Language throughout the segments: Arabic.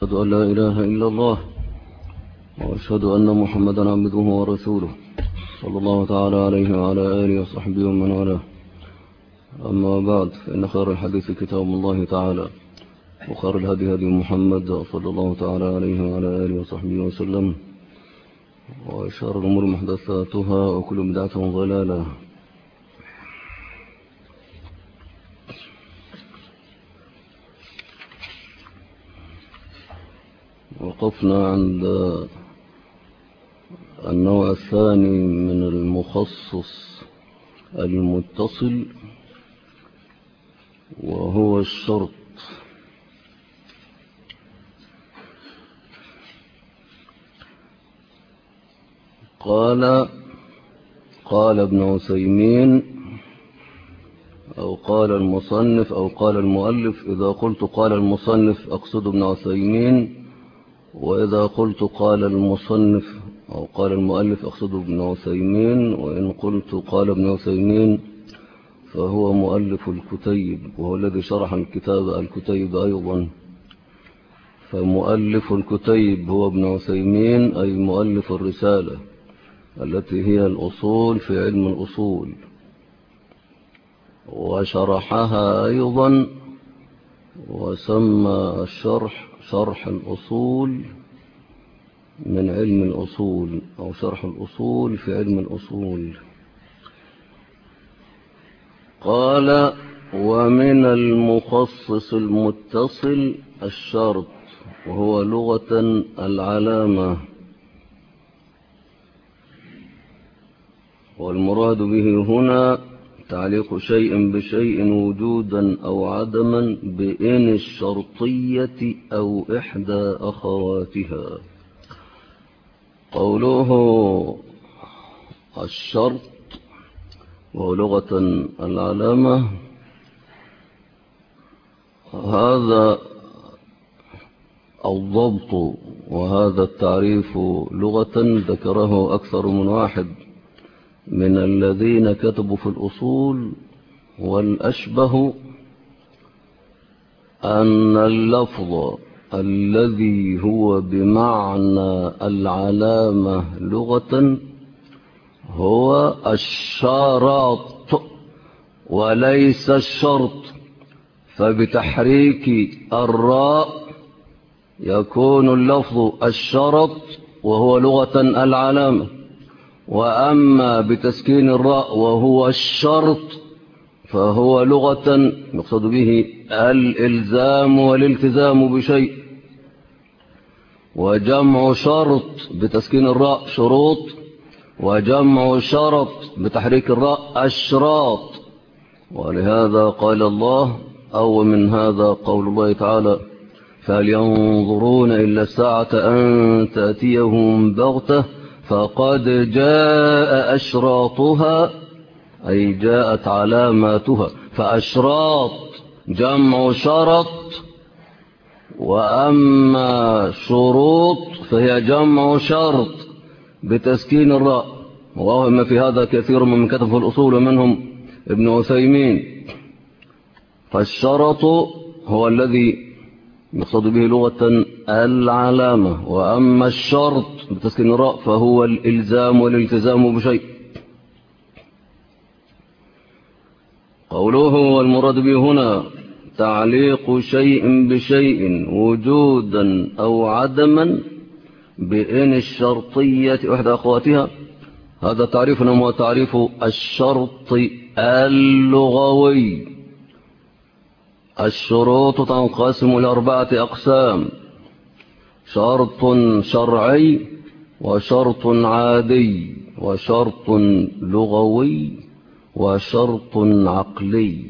أشهد أن لا إله إلا الله وأشهد أن محمدا عبده ورسوله صلى الله تعالى عليه وعلى آله وصحبه ومن والاه. أما بعد، فإن خير الحديث كتاب الله تعالى، وخير الهدي هدي محمد صلى الله تعالى عليه وعلى آله وصحبه وسلم، وشر الأمور محدثاتها وكل بدعة ضلالة. وقفنا عند النوع الثاني من المخصص المتصل، وهو الشرط. قال ابن عثيمين أو قال المصنف أو قال المؤلف. إذا قلت قال المصنف أقصد ابن عثيمين، وإذا قلت قال المصنف أو قال المؤلف أقصد ابن عثيمين، وإن قلت قال ابن عثيمين فهو مؤلف الكتيب، وهو الذي شرح الكتيب أيضا. فمؤلف الكتيب هو ابن عثيمين، أي مؤلف الرسالة التي هي الأصول في علم الأصول، وشرحها أيضا، وسمى الشرح شرح الأصول من علم الأصول، أو شرح الأصول في علم الأصول. قال: ومن المخصص المتصل الشرط، وهو لغة العلامة، والمراد به هنا تعليق شيء بشيء وجودا أو عدما بإن الشرطية أو إحدى أخواتها. قوله الشرط وهو لغة العلامة، هذا الضبط وهذا التعريف لغة ذكره أكثر من واحد من الذين كتبوا في الأصول، والأشبه أن اللفظ الذي هو بمعنى العلامة لغة هو الشرط وليس الشرط، فبتحريك الراء يكون اللفظ الشرط وهو لغة العلامة، وأما بتسكين الراء وهو الشرط فهو لغة يقصد به الإلزام والالتزام بشيء. وجمع شرط بتسكين الراء شروط، وجمع شرط بتحريك الراء أشراط. ولهذا قال الله، أو من هذا قول الله تعالى: فهل ينظرون إلا الساعة أن تأتيهم بغتة فقد جاء أشراطها، أي جاءت علاماتها. فأشراط جمع شرط، وأما شروط فهي جمع شرط بتسكين الراء. وهم في هذا كثير من كتب في الأصول، ومنهم ابن عثيمين. فالشرط هو الذي يقصد به لغة العلامة، وأما الشرط بتسكين الراء فهو الإلزام والالتزام بشيء. قوله والمراد به هنا تعليق شيء بشيء وجودا أو عدما بإن الشرطية إحدى أخواتها، هذا تعريفنا هو تعريف الشرط اللغوي. الشروط تنقسم إلى 4 أقسام: شرط شرعي، وشرط عادي، وشرط لغوي، وشرط عقلي.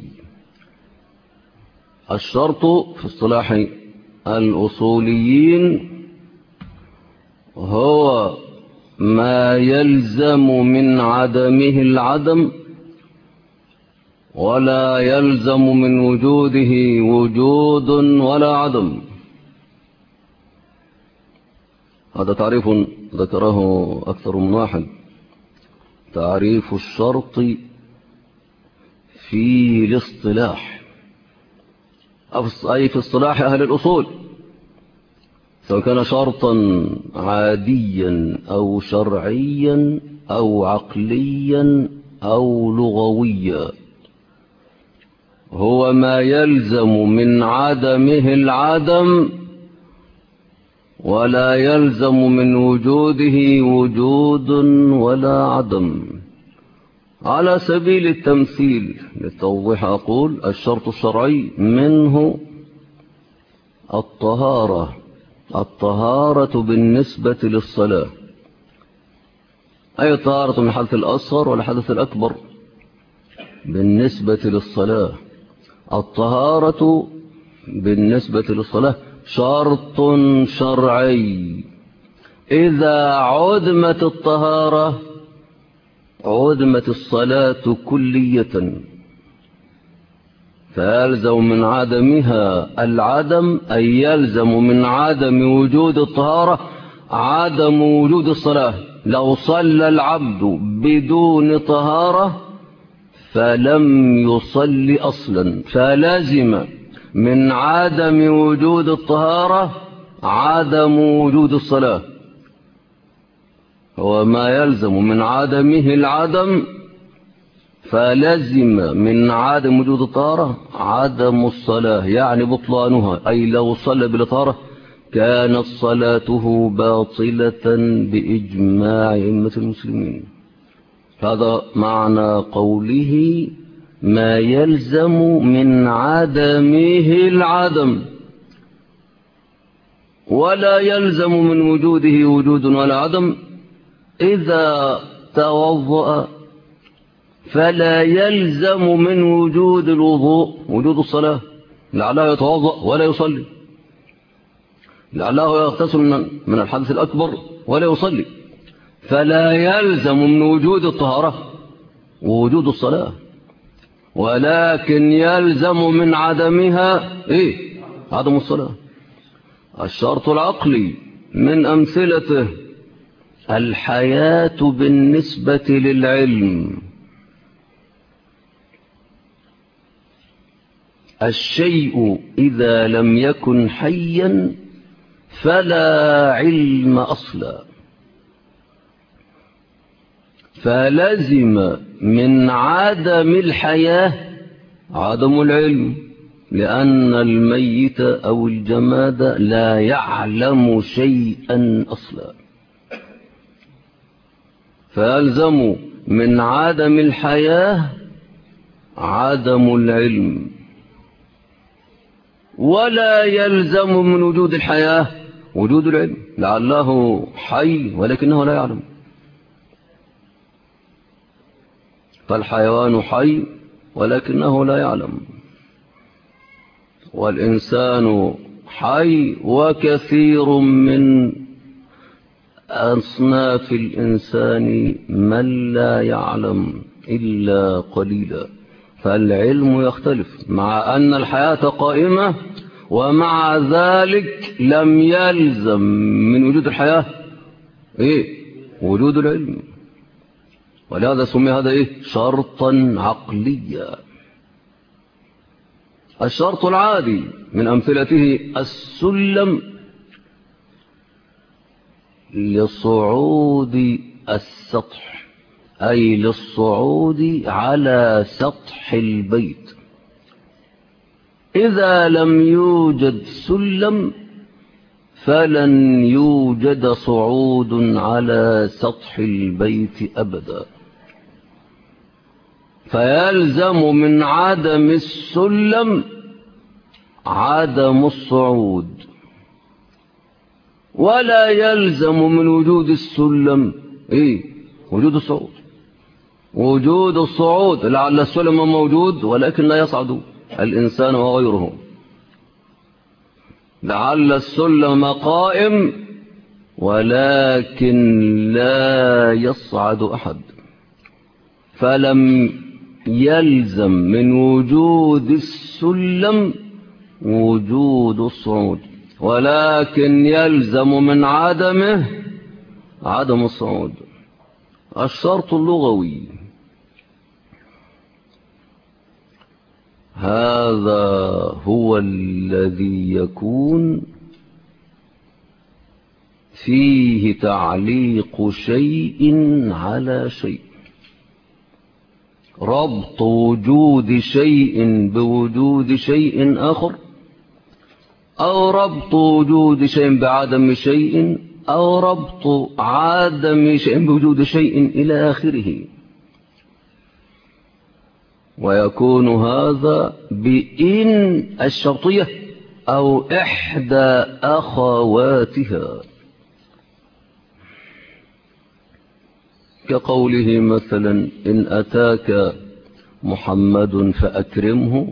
الشرط في اصطلاح الأصوليين هو ما يلزم من عدمه العدم، ولا يلزم من وجوده وجود ولا عدم. هذا تعريف ذكره أكثر من واحد، تعريف الشرط في الاصطلاح، أي في اصطلاح أهل الأصول. سواء كان شرطا عاديا أو شرعيا أو عقليا أو لغويا، هو ما يلزم من عدمه العدم ولا يلزم من وجوده وجود ولا عدم. على سبيل التمثيل للتوضيح أقول: الشرط الشرعي منه الطهارة بالنسبة للصلاة، أي طهارة من الحدث الأصغر والحدث الأكبر بالنسبة للصلاة. الطهارة بالنسبة للصلاة شرط شرعي، إذا عدمت الطهارة عدمت الصلاة كلية، فيلزم من عدمها العدم، أي يلزم من عدم وجود الطهارة عدم وجود الصلاة. لو صلى العبد بدون طهارة فلم يصلي أصلا، فلازم من عدم وجود الطهارة عدم وجود الصلاة. هو ما يلزم من عدمه العدم، فلازم من عدم وجود الطهارة عدم الصلاة، يعني بطلانها، أي لو صلى بلا طهارة كانت صلاته باطلة بإجماع أئمة المسلمين. هذا معنى قوله ما يلزم من عدمه العدم ولا يلزم من وجوده وجود ولا عدم. إذا توضأ فلا يلزم من وجود الوضوء وجود الصلاة، لعله يتوضأ ولا يصلي، لعله يغتسل من الحدث الأكبر ولا يصلي، فلا يلزم من وجود الطهارة ووجود الصلاة، ولكن يلزم من عدمها عدم الصلاة. الشرط العقلي من أمثلته الحياة بالنسبة للعلم. الشيء إذا لم يكن حيا فلا علم أصلا، فلزم من عدم الحياة عدم العلم، لأن الميت أو الجماد لا يعلم شيئا أصلا، فيلزم من عدم الحياة عدم العلم، ولا يلزم من وجود الحياة وجود العلم، لعله حي ولكنه لا يعلم. فالحيوان حي ولكنه لا يعلم، والإنسان حي وكثير من أصناف الإنسان من لا يعلم إلا قليلا. فالعلم يختلف، مع أن الحياة قائمة ومع ذلك لم يلزم من وجود الحياة وجود العلم، ولهذا سمي هذا شرطا عقليا. الشرط العادي من أمثلته السلم لصعود السطح، أي للصعود على سطح البيت. إذا لم يوجد سلم فلن يوجد صعود على سطح البيت أبدا، فيلزم من عدم السلم عدم الصعود، ولا يلزم من وجود السلم وجود الصعود. وجود الصعود، لعل السلم موجود ولكن لا يصعد الإنسان وغيره، لعل السلم قائم ولكن لا يصعد أحد، فلم يلزم من وجود السلم وجود الصعود، ولكن يلزم من عدمه عدم الصعود. الشرط اللغوي هذا هو الذي يكون فيه تعليق شيء على شيء، ربط وجود شيء بوجود شيء آخر، أو ربط وجود شيء بعدم شيء، أو ربط عدم شيء بوجود شيء إلى آخره. ويكون هذا بإن الشرطية أو إحدى أخواتها، كقوله مثلا إن أتاك محمد فأكرمه،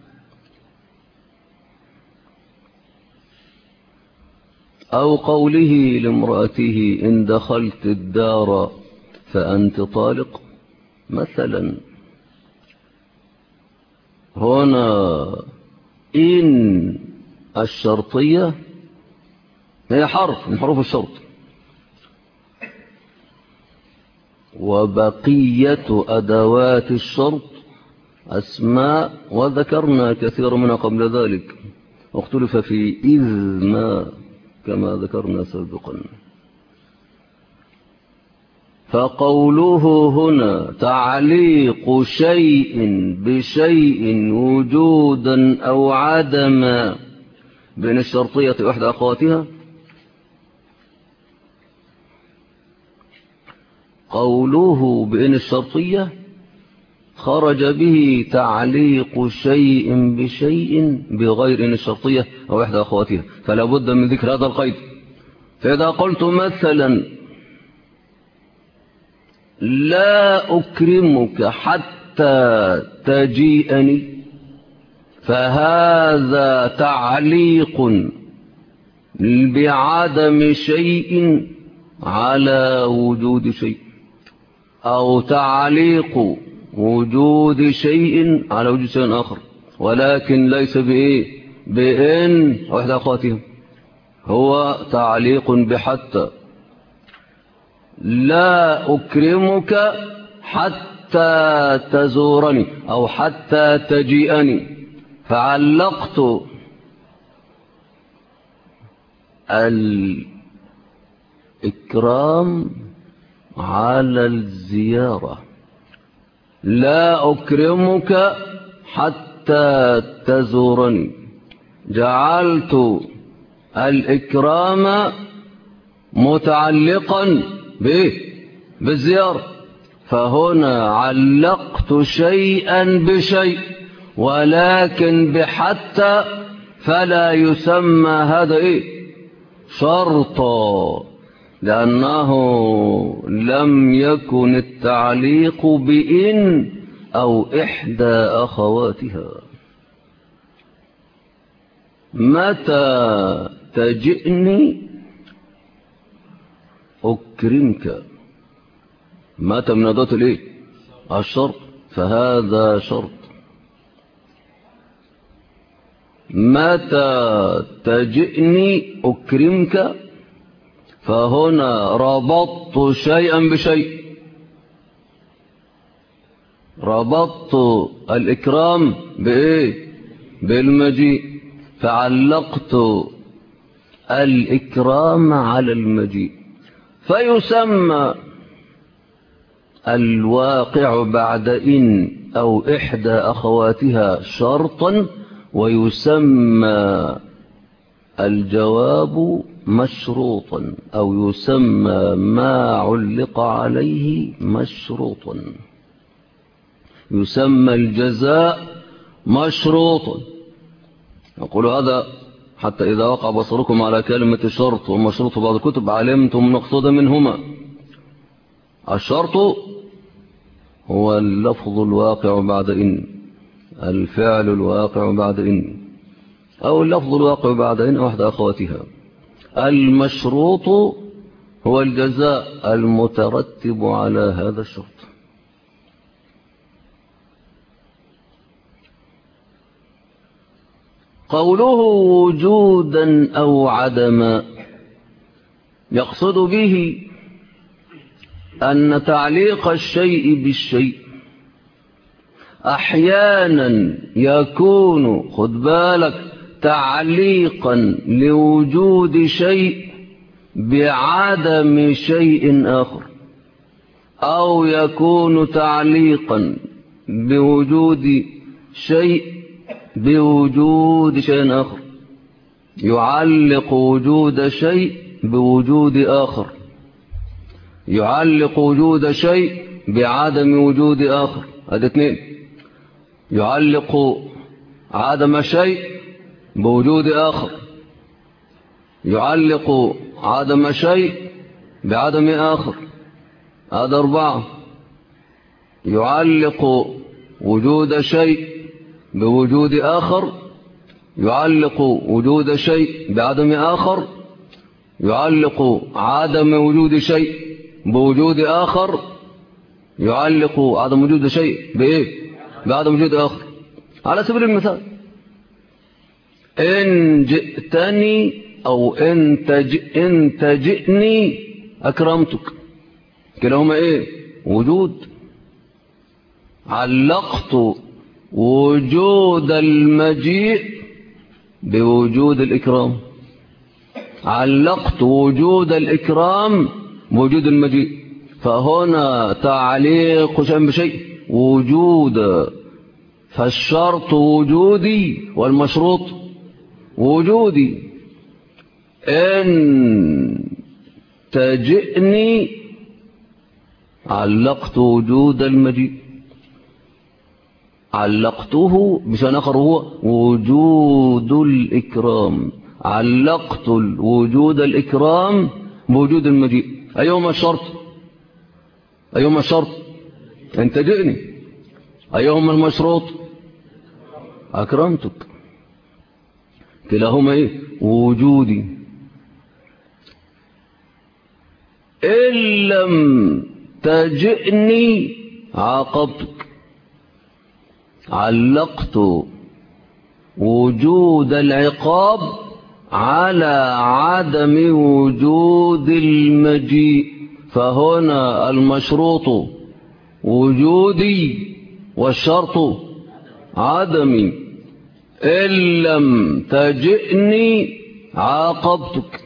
أو قوله لامرأته إن دخلت الدار فأنت طالق مثلا. هنا إن الشرطية هي حرف من حروف الشرط، وبقية أدوات الشرط أسماء، وذكرنا كثير منها قبل ذلك، واختلف في إذ ما كما ذكرنا سابقا. فقوله هنا تعليق شيء بشيء وجودا أو عدما بين الشرطية وإحدى أخواتها، قوله بين الشرطية خرج به تعليق شيء بشيء بغير إن الشرطية أو إحدى أخواتها، فلا بد من ذكر هذا القيد. فإذا قلت مثلا لا أكرمك حتى تجيئني، فهذا تعليق بعدم شيء على وجود شيء، أو تعليق وجود شيء على وجود شيء آخر، ولكن ليس بإيه؟ بإن أو إحدى أخواتهم، هو تعليق بحتى. لا أكرمك حتى تزورني أو حتى تجيئني، فعلقت الإكرام على الزيارة. لا أكرمك حتى تزورني، جعلت الإكرام متعلقا بالزيارة، فهنا علقت شيئا بشيء ولكن بحتى، فلا يسمى هذا شرطا، لأنه لم يكن التعليق بإن أو إحدى أخواتها. متى تجئني أكرمك، متى من أداة الشرط، فهذا شرط. متى تجئني أكرمك، فهنا ربطت شيئا بشيء، ربطت الإكرام بالمجيء، فعلقت الإكرام على المجيء، فيسمى الواقع بعد إن أو إحدى أخواتها شرطا، ويسمى الجواب مشروطا، أو يسمى ما علق عليه مشروطا، يسمى الجزاء مشروطا. أقول هذا حتى إذا وقع بصركم على كلمة الشرط ومشروط في بعض الكتب علمتم المقصود منهما. الشرط هو اللفظ الواقع بعد إن، الفعل الواقع بعد إن، أو اللفظ الواقع بعد إن أو إحدى أخواتها. المشروط هو الجزاء المترتب على هذا الشرط. قوله وجودا أو عدما يقصد به أن تعليق الشيء بالشيء أحيانا يكون، خد بالك، تعليقا لوجود شيء بعدم شيء آخر، أو يكون تعليقا بوجود شيء آخر. يعلق وجود شيء بوجود آخر، يعلق وجود شيء بعدم وجود آخر. هذا اثنين. يعلق عدم شيء بوجود آخر، يعلق عدم شيء بعدم آخر. هذا أربعة. يعلق وجود شيء بوجود آخر، يعلق وجود شيء بعدم آخر، يعلق عدم وجود شيء بوجود آخر، يعلق عدم وجود شيء بإيه؟ بعدم وجود آخر. على سبيل المثال، إن جئتني أو إن تجئني أكرمتك، كلاهما إيه؟ وجود. علقت وجود المجيء بوجود الإكرام، علقت وجود الإكرام بوجود المجيء، فهنا تعليق شيء بشيء وجود، فالشرط وجودي والمشروط وجودي. إن تجئني علقت وجود المجيء، علقته بشيء آخر هو وجود الإكرام، علقت وجود الإكرام بوجود المجيء. أيهما الشرط؟ أيهما الشرط؟ أن تجئني. أيهما المشروط؟ أكرمتك. كلاهما إيه؟ وجودي. إن لم تجئني عاقبتك، علقت وجود العقاب على عدم وجود المجيء، فهنا المشروط وجودي والشرط عدمي. إن لم تجئني عاقبتك،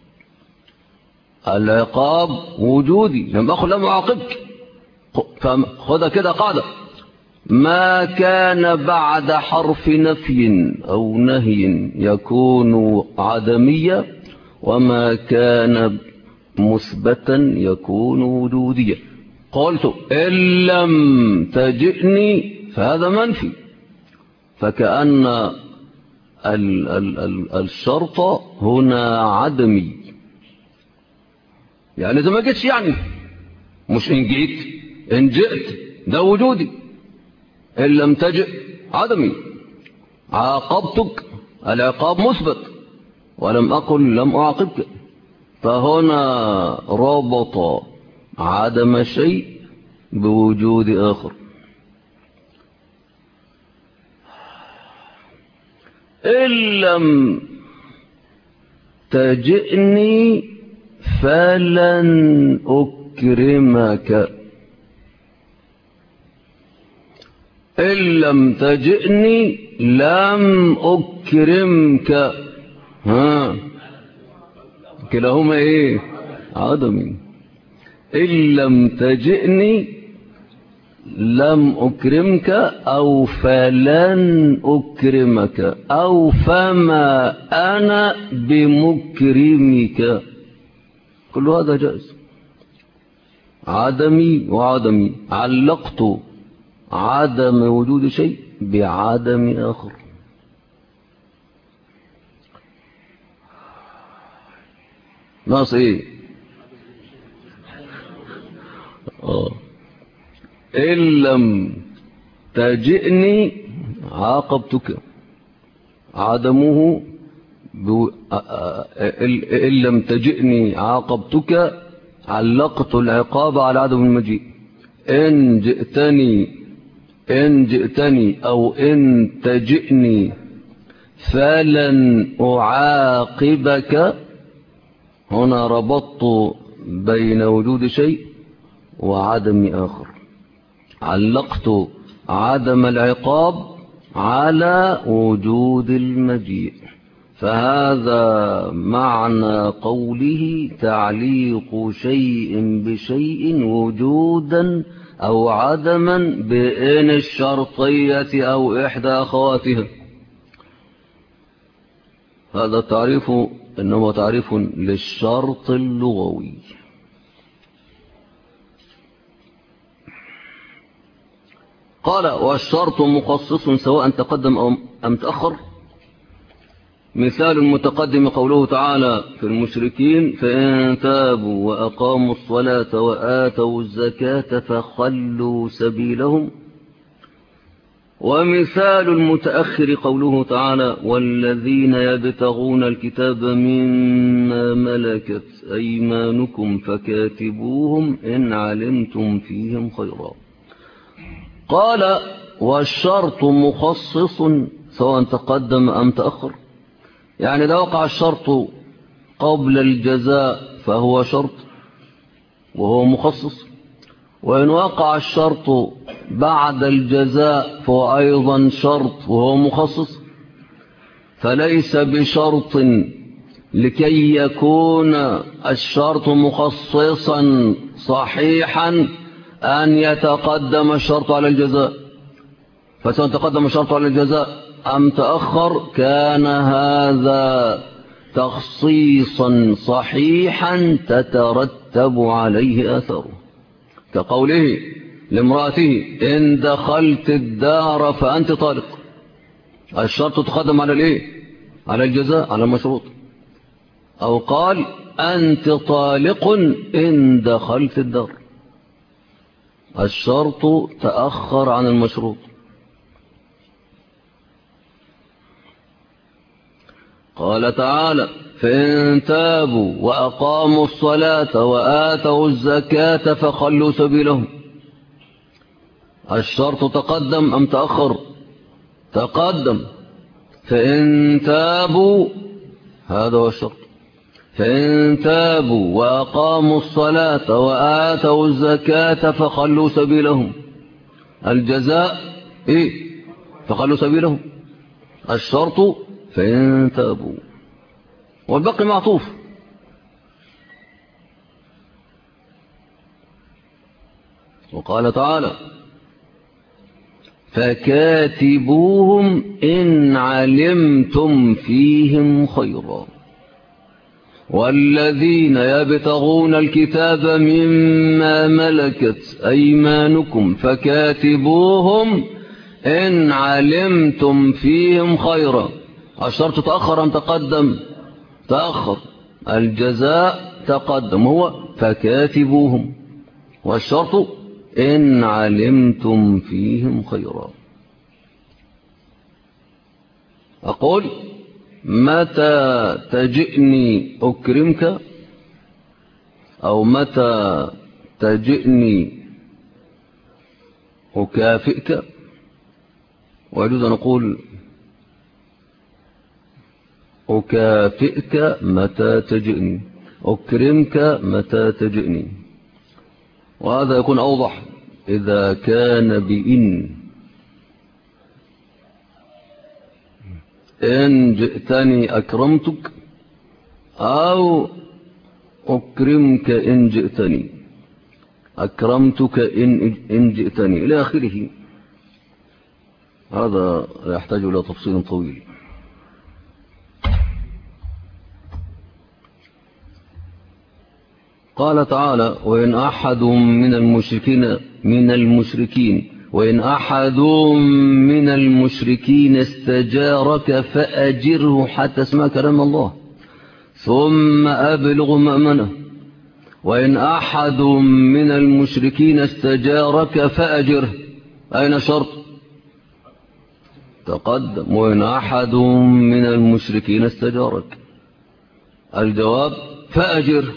العقاب وجودي، لم أقل لم أعاقبك. فخذها كده قاعدة: ما كان بعد حرف نفي أو نهي يكون عدميا، وما كان مثبتا يكون وجوديا. قلت إن لم تجئني فهذا منفي، فكأن الشرط هنا عدمي، يعني إذا ما جئتش، يعني مش إن جئت، إن جئت ده وجودي. إن لم تجئ عدمي. عاقبتك، العقاب مثبت، ولم أقل لم أعاقبك، فهنا ربط عدم شيء بوجود آخر. إن لم تجئني فلن أكرمك، إن لم تجئني لم أكرمك. كلاهما إيه؟ عدمي. إن لم تجئني لم أكرمك، أو فلن أكرمك، أو فما أنا بمكرمك، كل هذا جائز. عدمي وعدمي. علقت عدم وجود شيء بعدم آخر. ناقص ايه؟ إن لم تجئني عاقبتك، عدمه إن لم تجئني عاقبتك، علقت العقاب على عدم المجيء. إن جئتني أو إن تجئني فلن أعاقبك، هنا ربطت بين وجود شيء وعدم آخر. علقت عدم العقاب على وجود المجيء، فهذا معنى قوله تعليق شيء بشيء وجودا أو عدما بإن الشرطية أو إحدى أخواتها. هذا التعريف إنما تعريف للشرط اللغوي. قال والشرط مخصص سواء تقدم أم تأخر. مثال المتقدم قوله تعالى في المشركين فإن تابوا وأقاموا الصلاة وآتوا الزكاة فخلوا سبيلهم. ومثال المتأخر قوله تعالى والذين يبتغون الكتاب مما ملكت أيمانكم فكاتبوهم إن علمتم فيهم خيرا. قال والشرط مخصص سواء تقدم أم تأخر. يعني إذا وقع الشرط قبل الجزاء فهو شرط وهو مخصص، وإن وقع الشرط بعد الجزاء فهو أيضا شرط وهو مخصص. فليس بشرط لكي يكون الشرط مخصصا صحيحا أن يتقدم الشرط على الجزاء. فسواء تقدم الشرط على الجزاء أم تأخر كان هذا تخصيصا صحيحا تترتب عليه آثاره، كقوله لامرأته إن دخلت الدار فأنت طالق. الشرط تقدم على الإيه؟ على الجزاء، على المشروط. أو قال أنت طالق إن دخلت الدار. الشرط تأخر عن المشروط. قال تعالى فإن تابوا وأقاموا الصلاة وآتوا الزكاة فخلوا سبيلهم. الشرط تقدم أم تأخر؟ تقدم. فإن تابوا، هذا هو الشرط، فإن تابوا وأقاموا الصلاة وآتوا الزكاة فخلوا سبيلهم. الجزاء إيه؟ فخلوا سبيلهم. الشرط فإن تابوا، والباقي معطوف. وقال تعالى فكاتبوهم إن علمتم فيهم خيرا. والذين يبتغون الكتاب مما ملكت أيمانكم فكاتبوهم إن علمتم فيهم خيرا. الشرط تأخر أم تقدم؟ تأخر. الجزاء تقدم هو فكاتبوهم، والشرط إن علمتم فيهم خيرا. أقول متى تجئني أكرمك، أو متى تجئني أكافئك. ويجوز أن أقول أكافئك متى تجئني، أكرمك متى تجئني. وهذا يكون أوضح إذا كان بإن. إن جئتني أكرمتك، أو أكرمك إن جئتني، أكرمتك إن جئتني إلى آخره. هذا يحتاج إلى تفصيل طويل. قال تعالى وإن أحد وإن أحد من المشركين استجارك فأجره حتى اسمع كلام الله ثم أبلغ مأمنه. وإن أحد من المشركين استجارك فأجره. أين شرط؟ تقدم. وإن أحد من المشركين استجارك، الجواب فأجره.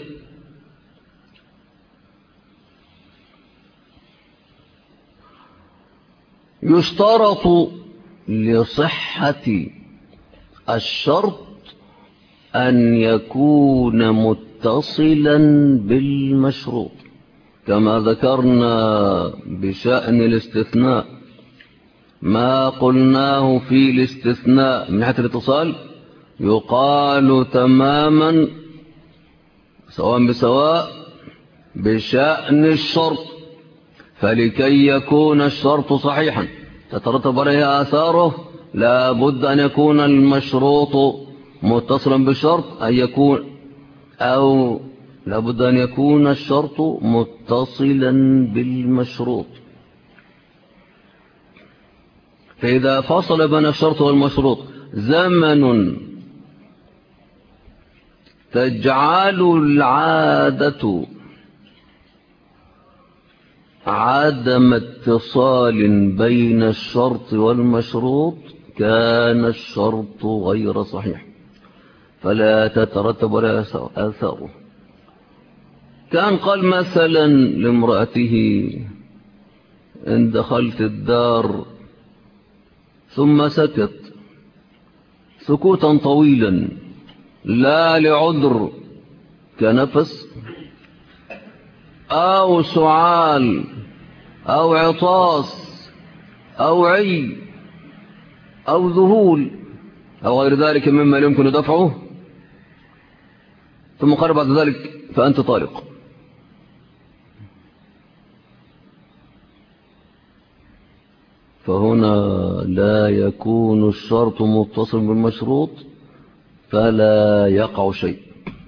يشترط لصحة الشرط أن يكون متصلا بالمشروط، كما ذكرنا بشأن الاستثناء. ما قلناه في الاستثناء من ناحية الاتصال يقال تماما سواء بسواء بشأن الشرط، فلكي يكون الشرط صحيحا تترتب عليه آثاره لا بد أن يكون المشروط متصلا بالشرط أو لا بد أن يكون الشرط متصلا بالمشروط. فإذا فصل بين الشرط والمشروط زمن تجعل العادة عدم اتصال بين الشرط والمشروط كان الشرط غير صحيح فلا تترتب على آثاره. كان قال مثلا لامرأته إن دخلت الدار ثم سكت سكوتا طويلا لا لعذر كنفس أو سعال أو عطاس أو عي أو ذهول أو غير ذلك مما يمكن دفعه، ثم قال بعد ذلك فأنت طالق. فهنا لا يكون الشرط متصل بالمشروط فلا يقع شيء.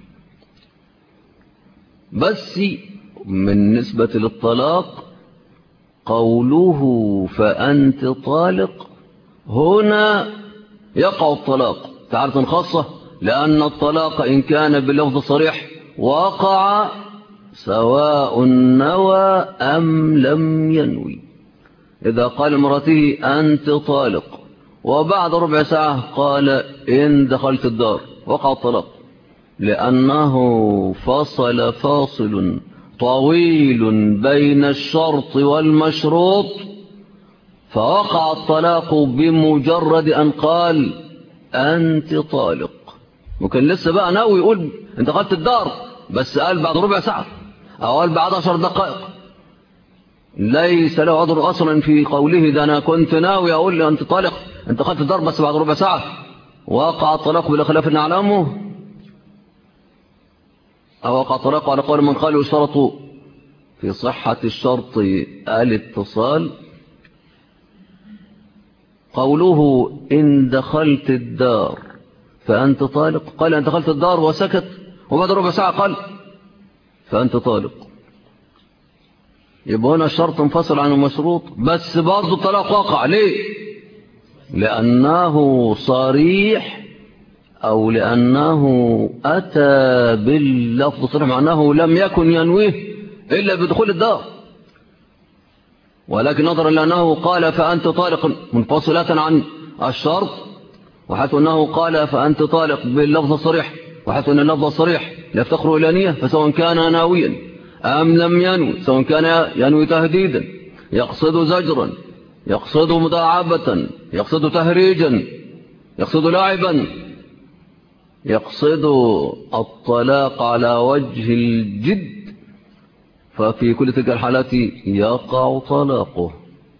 بس من نسبة للطلاق قوله فأنت طالق هنا يقع الطلاق تعارة خاصة، لأن الطلاق إن كان باللفظ صريح وقع سواء نوى أم لم ينوي. إذا قال امرأته أنت طالق وبعد ربع ساعة قال إن دخلت الدار وقع الطلاق، لأنه فصل فاصل طويل بين الشرط والمشروط فوقع الطلاق بمجرد أن قال أنت طالق. ممكن لسه بقى ناوي يقول أنت دخلت الدار بس قال بعد ربع ساعة أو قال بعد 10 دقائق، ليس له عذر أصلا في قوله ده أنا كنت ناوي أقول أنت طالق أنت دخلت الدار بس بعد ربع ساعة وقع الطلاق بلا خلاف نعلمه، أو وقع الطلاق على قول من قال يشترط في صحة الشرط الاتصال. قوله إن دخلت الدار فأنت طالق قال أن دخلت الدار وسكت وبعد ربع ساعة قال فأنت طالق، يبقى هنا الشرط انفصل عن المشروط بس برضه الطلاق وقع. ليه؟ لأنه صريح أو لأنه أتى باللفظ صريح معناه لم يكن ينويه إلا بدخول الدار، ولكن نظرا لأنه قال فأنت طالق منفصلة عن الشرط، وحيث أنه قال فأنت طالق باللفظ الصريح وحيث أن اللفظ الصريح يفتقر إلى نية، فسواء كان ناويا أم لم ينوي، سواء كان ينوي تهديدا يقصد زجرا يقصد مداعبة يقصد تهريجا يقصد لاعبا يقصد الطلاق على وجه الجد، ففي كل تلك الحالات يقع طلاقه.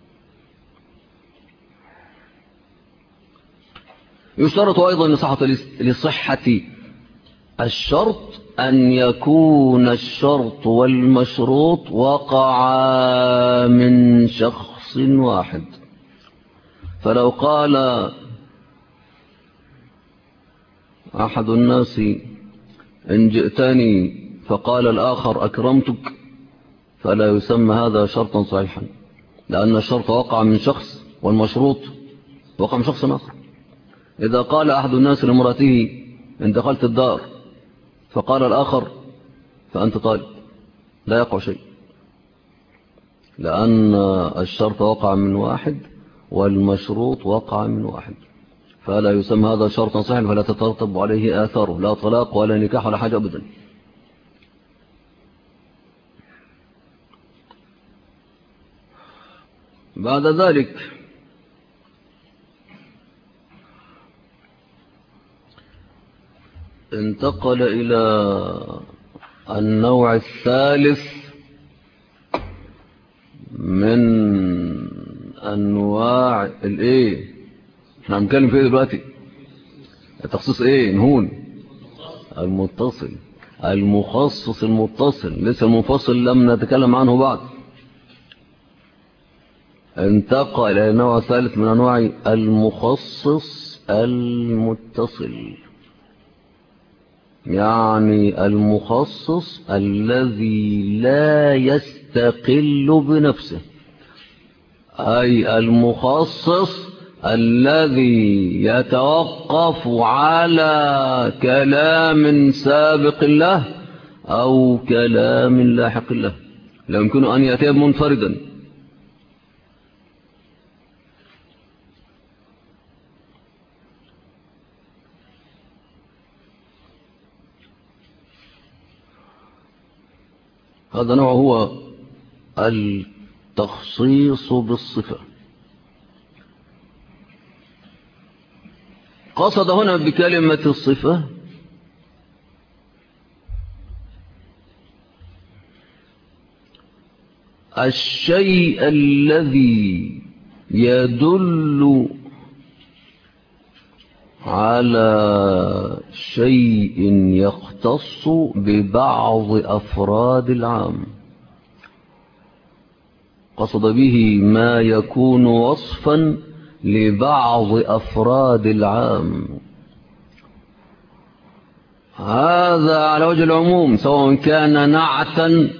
يشترط أيضا لصحة الشرط أن يكون الشرط والمشروط وقعا من شخص واحد. فلو قال أحد الناس إن جئتني فقال الآخر أكرمتك فلا يسمى هذا شرطا صحيحا، لأن الشرط وقع من شخص والمشروط وقع من شخص آخر. إذا قال أحد الناس لامرأته إن دخلت الدار فقال الآخر فأنت طالب لا يقع شيء، لأن الشرط وقع من واحد والمشروط وقع من واحد، فلا يسمى هذا شرطا صحيحا فلا تترتب عليه آثاره لا طلاق ولا نكاح ولا حاجة أبدا. بعد ذلك انتقل إلى النوع الثالث من أنواع احنا هنتكلم فيه دلوقتي التخصيص ايه؟ نهون المتصل. المخصص المتصل، لسه المنفصل لم نتكلم عنه بعد. انتقل إلى نوع ثالث من أنواع المخصص المتصل، يعني المخصص الذي لا يستقل بنفسه، أي المخصص الذي يتوقف على كلام سابق له أو كلام لاحق له، لا يمكن أن يأتي منفردا. هذا نوع هو التخصيص بالصفة. قصد هنا بكلمة الصفة الشيء الذي يدل على شيء يختص ببعض أفراد العام، قصد به ما يكون وصفا لبعض أفراد العام. هذا على وجه العموم، سواء كان نعتا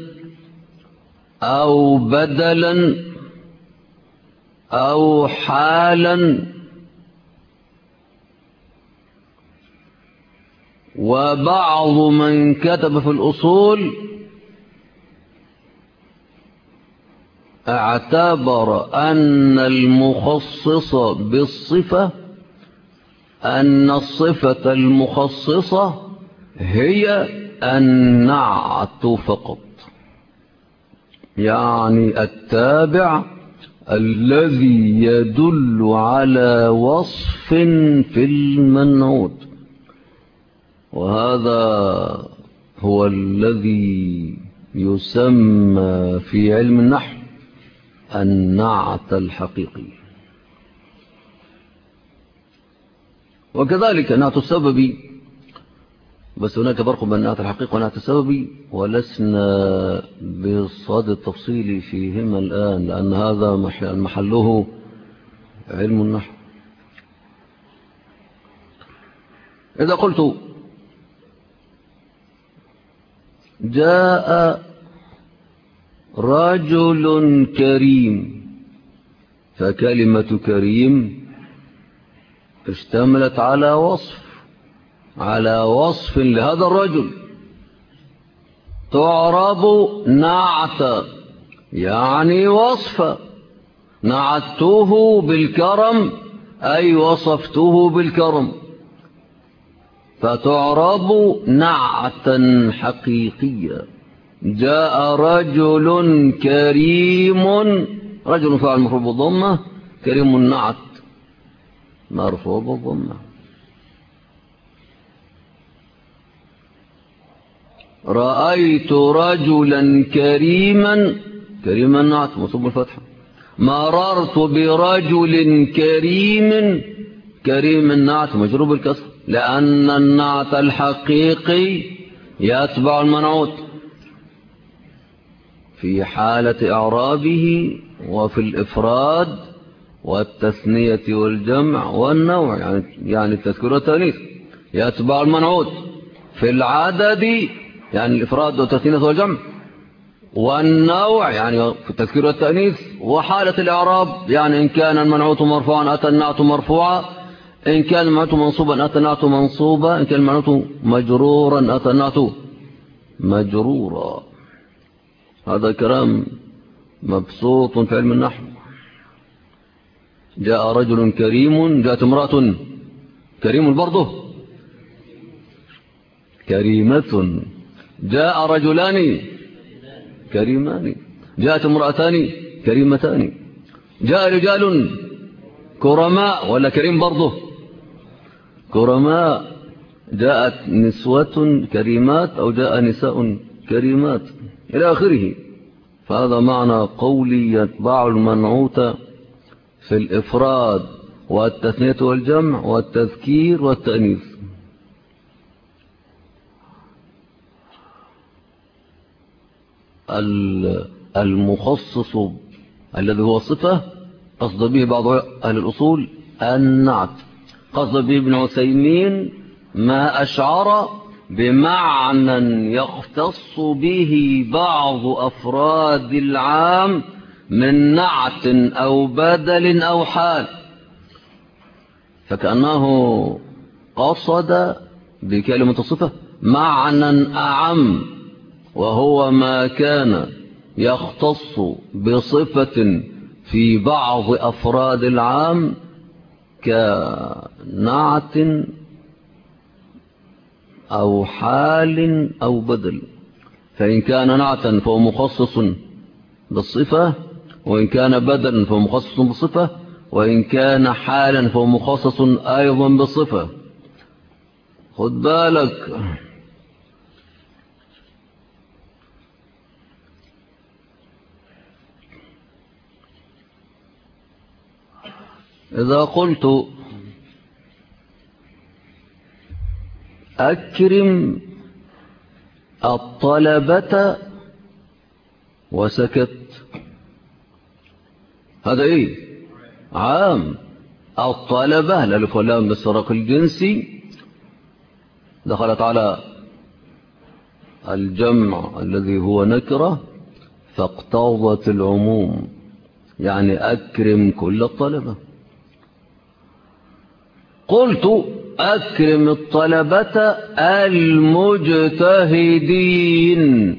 أو بدلا أو حالا. وبعض من كتب في الأصول اعتبر أن المخصص بالصفة أن الصفة المخصصة هي النعت فقط، يعني التابع الذي يدل على وصف في المنعوت. وهذا هو الذي يسمى في علم النحو النعت الحقيقي. وكذلك نعت السببي، بس هناك فرق بين نعت الحقيقي ونعت السببي، ولسنا بصدد التفصيل فيهما الآن، لأن هذا محله علم النحو. إذا قلت جاء رجل كريم، فكلمة كريم اشتملت على وصف لهذا الرجل، تعرب نعت يعني وصف، نعته بالكرم أي وصفته بالكرم، فتعرب نعتا حقيقيا. جاء رجل كريم، رجل فاعل مرفوع بالضمة، كريم نعت مرفوع بالضمة. رأيت رجلا كريما، كريما نعت منصوب بالفتحة. مررت برجل كريم، كريم النعت مجرور بالكسر، لأن النعت الحقيقي يتبع المنعوت في حالة إعرابه وفي الإفراد والتثنية والجمع والنوع، يعني التذكير والتأنيث يتبع المنعوت في العدد، يعني الإفراد والتثنية والجمع، والنوع يعني في التذكير والتأنيث، وحالة الإعراب يعني إن كان المنعوت مرفوعا أتى النعت مرفوعا، إن كان المنعوت منصوبا أتى النعت منصوبا، إن كان المنعوت مجرورا أتى النعت مجرورا. هذا كلام مبسوط في علم النحو. جاء رجل كريم، جاءت امرأة كريم برضه كريمة، جاء رجلان كريمان، جاءت امرأتان كريمتان، جاء رجال كرماء ولا كريم برضه كرماء، جاءت نسوة كريمات أو جاء نساء كريمات إلى آخره. فهذا معنى قولي يتبع المنعوت في الإفراد والتثنية والجمع والتذكير والتأنيث. المخصص الذي هو صفة قصد به بعض أهل الأصول النعت، قصد به ابن عثيمين ما أشعر بمعنى يختص به بعض أفراد العام من نعت أو بدل أو حال، فكأنه قصد بكلمة الصفة معنى أعم، وهو ما كان يختص بصفة في بعض أفراد العام كنعت أو حال أو بدل. فإن كان نعتا فهو مخصص بالصفة، وإن كان بدلا فهو مخصص بالصفة، وإن كان حالا فهو مخصص أيضا بالصفة. خد بالك، إذا قلت أكرم الطلبة وسكت، هذا إيه؟ عام. الطلبة الألف واللام بالسرق الجنسي دخلت على الجمع الذي هو نكرة فاقتضت العموم، يعني أكرم كل الطلبة. قلت أكرم الطلبة المجتهدين،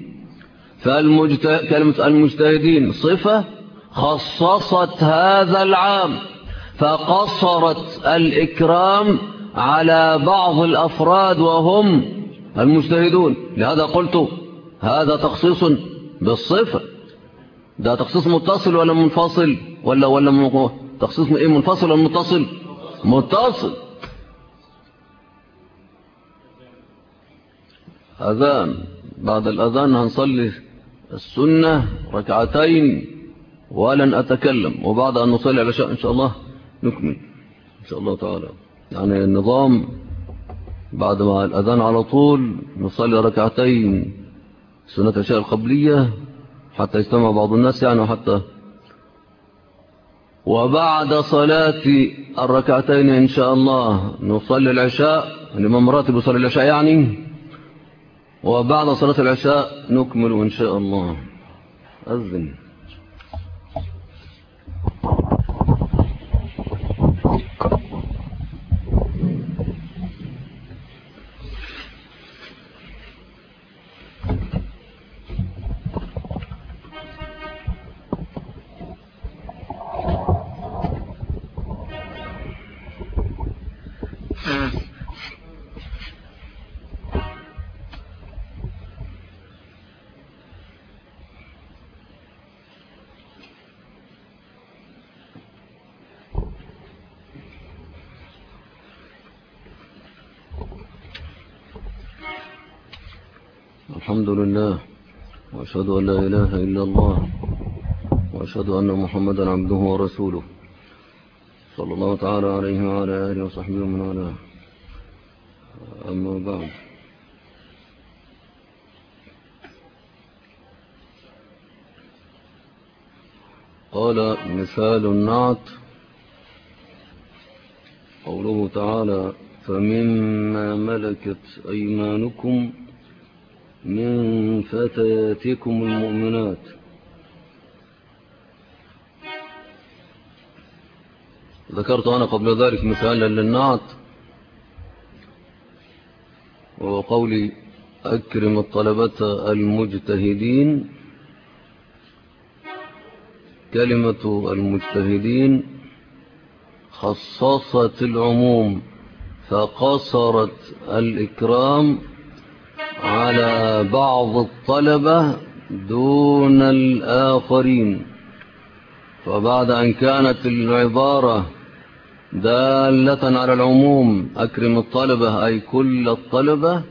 كلمة المجتهدين صفة خصصت هذا العام فقصرت الإكرام على بعض الأفراد وهم المجتهدون. لهذا قلت هذا تخصيص بالصفة. ده تخصيص متصل ولا منفصل ولا تخصيص ايه، منفصل ولا متصل؟ متصل. أذان، بعد الأذان هنصلي السنة ركعتين ولن أتكلم، وبعد أن نصلي العشاء إن شاء الله نكمل إن شاء الله تعالى. يعني النظام بعد ما الأذان على طول نصلي ركعتين سنة العشاء القبلية حتى يجتمع بعض الناس يعني، وحتى وبعد صلاة الركعتين إن شاء الله نصلي العشاء، الإمام راتب يصلي العشاء يعني، وبعد صلاة العشاء نكمل إن شاء الله. أذن. الحمد لله، وأشهد أن لا إله إلا الله، وأشهد أن محمدا عبده ورسوله صلى الله تعالى عليه وعلى آله وصحبه ومن والاه. أما بعد، قال مثال النعت قوله تعالى فمما ملكت أيمانكم من فتياتكم المؤمنات. ذكرت أنا قبل ذلك مثالا للنعت، وهو قولي أكرم الطلبة المجتهدين. كلمة المجتهدين خصصت العموم فقصرت الإكرام على بعض الطلبة دون الآخرين. فبعد أن كانت العبارة دالة على العموم أكرم الطلبة أي كل الطلبة،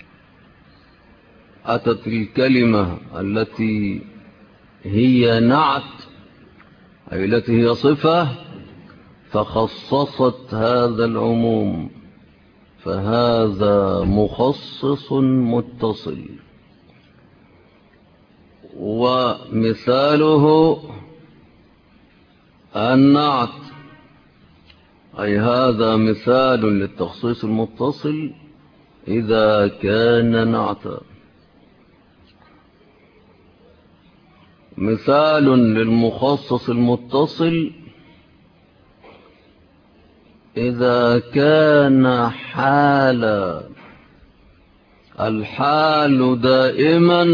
أتت الكلمة التي هي نعت أي التي هي صفة فخصصت هذا العموم، فهذا مخصص متصل. ومثاله النعت، أي هذا مثال للتخصيص المتصل إذا كان نعتا. مثال للمخصص المتصل إذا كان حالا. الحال دائما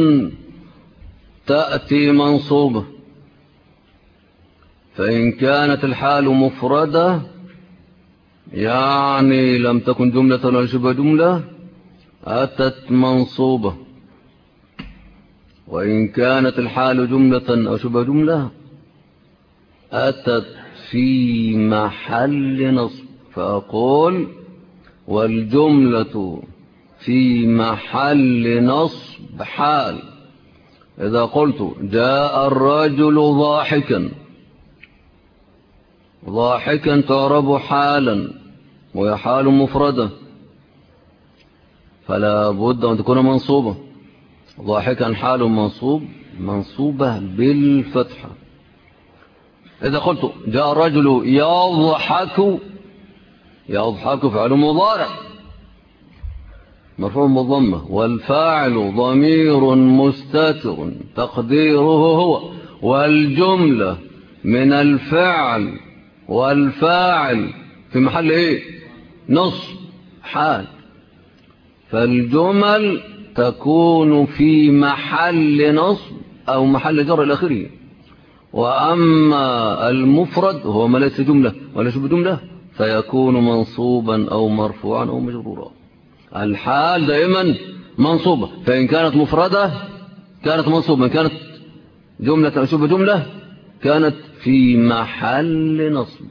تأتي منصوبة، فإن كانت الحال مفردة يعني لم تكن جملة ولا شبه جملة أتت منصوبة، وإن كانت الحال جملة أو شبه جملة أتت في محل نصب. فأقول والجملة في محل نصب حال. إذا قلت جاء الرجل ضاحكا، ضاحكا تعرب حالا وهي حال مفردة، فلا بد أن تكون منصوبة. ضاحكا حال منصوبة بالفتحة. إذا قلت جاء الرجل يضحك، يضحك فعل مضارع مرفوع بالضمة، والفاعل ضمير مستتر تقديره هو، والجملة من الفعل والفاعل في محل ايه؟ نصب حال. فالجمل تكون في محل نصب أو محل جر إلى آخره. وأما المفرد هو ما ليس جملة ولا شبه جملة فيكون منصوبا أو مرفوعا أو مجرورا. الحال دائما منصوبة، فإن كانت مفردة كانت منصوبة، إن كانت جملة أو شبه جملة كانت في محل نصب.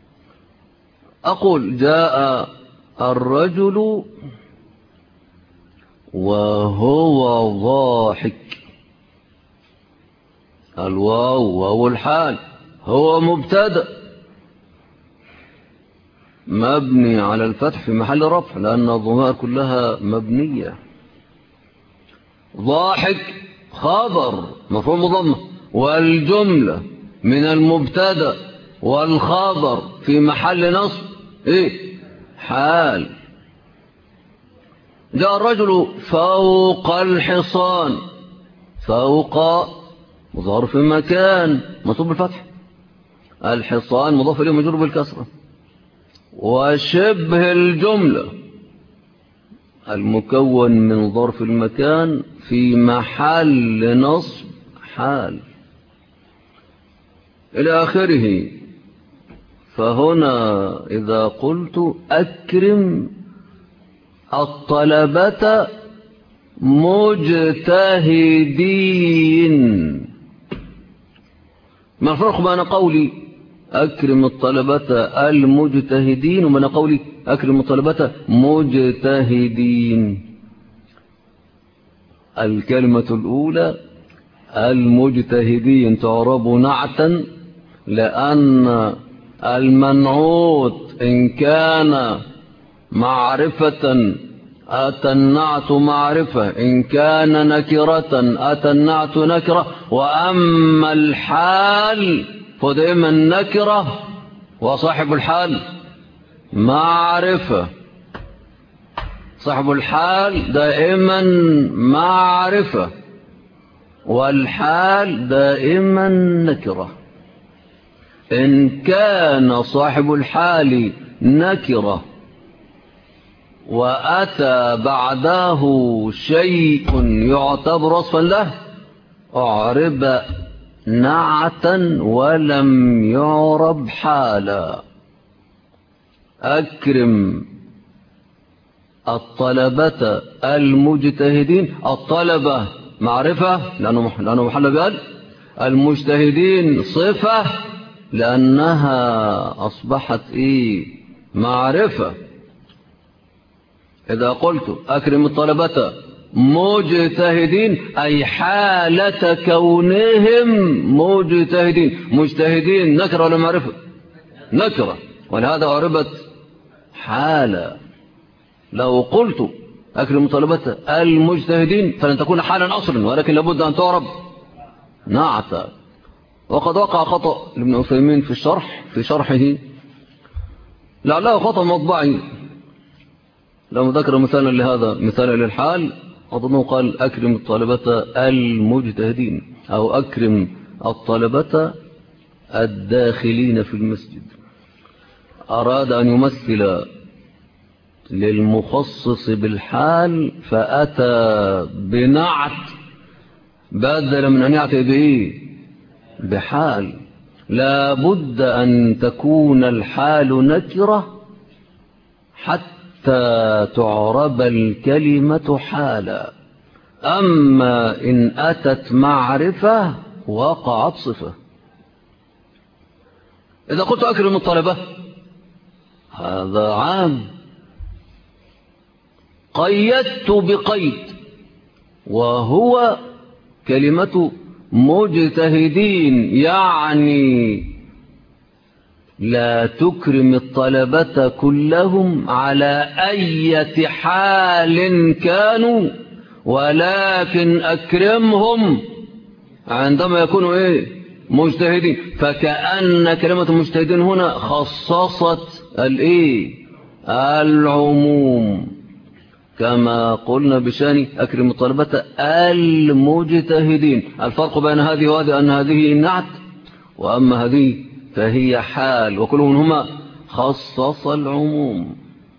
أقول جاء الرجل وهو ضاحك. الواو واو الحال، هو مبتدأ مبني على الفتح في محل رفع لأن الضمائر كلها مبنية. ضاحك خبر مرفوع بضمة، والجملة من المبتدأ والخبر في محل نصب ايه؟ حال. جاء الرجل فوق الحصان، فوق ظرف مكان منصوب بالفتح، الحصان مضاف إليه مجرور بالكسرة، وشبه الجملة المكون من ظرف المكان في محل نصب حال إلى آخره. فهنا إذا قلت أكرم الطلبة مجتهدين، ما الفرق بين قولي أكرم الطلبة المجتهدين ومن قولي أكرم الطلبة مجتهدين؟ الكلمة الأولى المجتهدين تعرب نعتا، لأن المنعوت إن كان معرفة أتى النعت معرفة، إن كان نكرة أتى النعت نكرة. وأما الحال فدائما نكرة وصاحب الحال معرفة، صاحب الحال دائما معرفة والحال دائما نكرة. إن كان صاحب الحال نكرة وأتى بعده شيء يعتبر وصفا له أعرب نعتا ولم يعرب حالا. أكرم الطلبة المجتهدين، الطلبة معرفة لأنه محل بقال، المجتهدين صفة لأنها أصبحت معرفة. إذا قلت أكرم الطلبة مجتهدين أي حالة كونهم مجتهدين. مجتهدين نكرة ولا معرفة؟ نكرة. ولهذا عربت حالا. لو قلت أكرم طلبة المجتهدين فلن تكون حالا أصلا، ولكن لابد أن تعرب نعتا. وقد وقع خطأ لابن عثيمين في شرحه لعله خطأ مطبعي، لما ذكر مثالا لهذا مثالا للحال أظنه قال أكرم الطلبة المجتهدين أو أكرم الطلبة الداخلين في المسجد. أراد أن يمثل للمخصص بالحال فأتى بنعت بدل من أن يعطي بإيه؟ بحال. لا بد أن تكون الحال نكرة حتى تعرب الكلمة حالا. أما إن أتت معرفة وقعت صفة. إذا قلت أكرم الطلبة هذا عام، قيدت بقيد وهو كلمة مجتهدين، يعني لا تكرم الطلبة كلهم على أي حال كانوا، ولكن أكرمهم عندما يكونوا إيه؟ مجتهدين. فكأن كلمة مجتهدين هنا خصصت الإيه؟ العموم، كما قلنا بشان أكرم الطلبة المجتهدين. الفرق بين هذه وهذه أن هذه نعت، وأما هذه فهي حال، وكل منهما خصص العموم.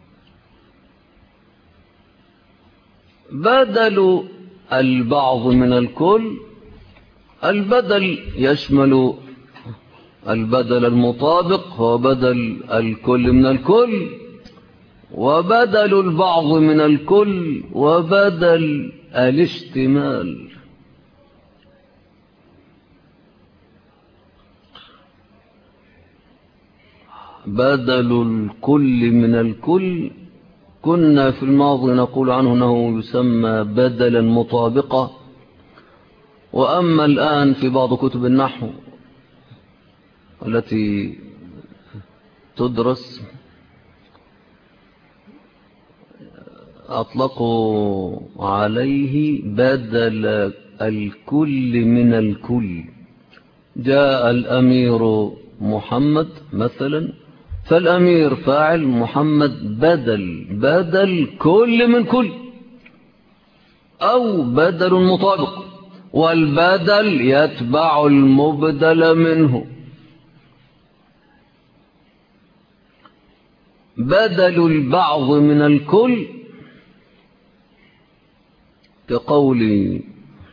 بدل البعض من الكل، البدل يشمل البدل المطابق هو بدل الكل من الكل، وبدل البعض من الكل، وبدل الاشتمال. بدل الكل من الكل كنا في الماضي نقول عنه أنه يسمى بدلا مطابقة، وأما الآن في بعض كتب النحو التي تدرس أطلقوا عليه بدل الكل من الكل. جاء الأمير محمد مثلا، فالأمير فاعل، محمد بدل كل من كل، أو بدل مطابق، والبدل يتبع المبدل منه. بدل البعض من الكل كقولي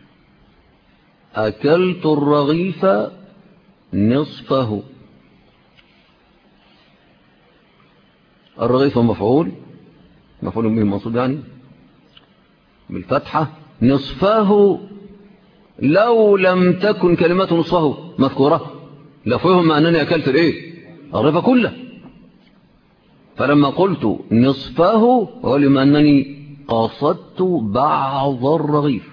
أكلت الرغيف نصفه. الرغيف مفعول به منصوب يعني بالفتحة، نصفه لو لم تكن كلمة نصفه مذكورة لفهم أنني أكلت الإيه؟ الرغيف كله. فلما قلت نصفه علم أنني قصدت بعض الرغيف،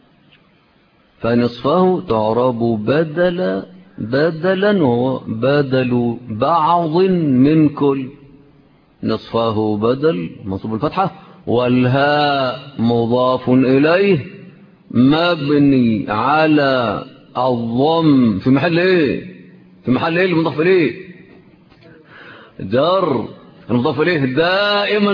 فنصفه تعرب بدلا وهو بدل بعض من كل. نصفه بدل منصوب الفتحة، والهاء مضاف إليه مبني على الضم في محل ايه؟ في محل ايه المضاف إليه؟ جر. المضاف إليه دائما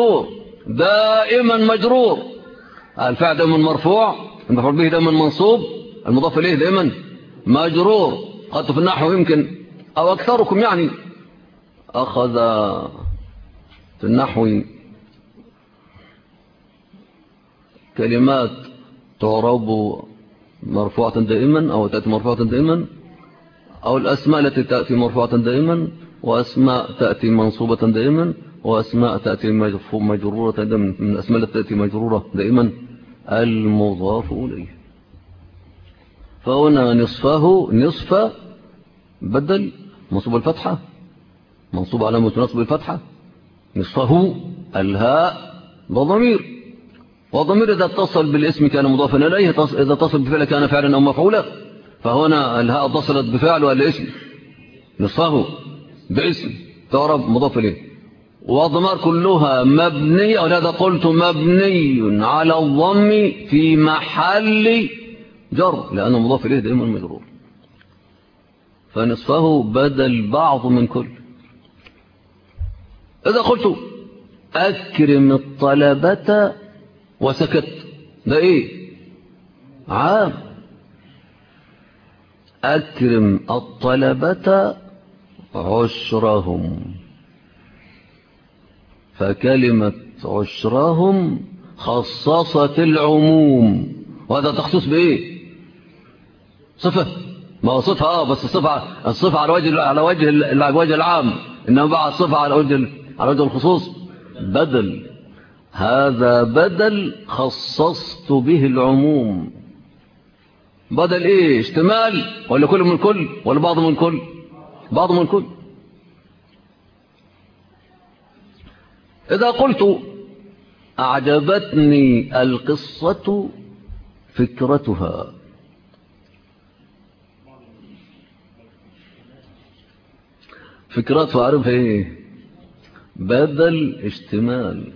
مجرور. الفعل دائما مرفوع، المفعول به دائما منصوب، المضاف إليه دائما مجرور. قد في النحو يمكن أو أكثركم يعني أخذ في النحو كلمات تعرب مرفوعة دائما أو تأتي مرفوعة دائما، أو الأسماء التي تأتي مرفوعة دائما، وأسماء تأتي منصوبة دائما، وأسماء تأتي مجرورة دائما. من الأسماء التي تأتي مجرورة دائما المضاف إليه. فهنا نصف بدل منصوب الفتحة، منصوب علامة نصب الفتحة. نصفه الهاء ضمير، والضمير إذا اتصل بالاسم كان مضافا إليه، إذا اتصل بفعل كان فعلا أو مفعولا. فهنا الهاء اتصلت بفعل ولا اسم؟ نصفه باسم، تعرب مضاف إليه، والضمائر كلها مبنية، ولهذا قلت مبني على الضم في محل جر، لأنه مضاف إليه دائما مجرور. فنصفه بدل بعض من كل. إذا قلت أكرم الطلبة وسكت، ده إيه؟ عام. أكرم الطلبة عشرهم، فكلمة عشرهم خصصت العموم، وهذا تخصيص بإيه؟ صفة، ما هو صفة بس الصفة على وجه العام، إنما بقى الصفة على وجه الخصوص بدل. هذا بدل خصصت به العموم. بدل إيه؟ اشتمال ولا كل من كل ولا بعض من كل؟ بعض من كل. إذا قلت أعجبتني القصة فكرتها، فكرتها عارف ايه؟ بدل اشتمال،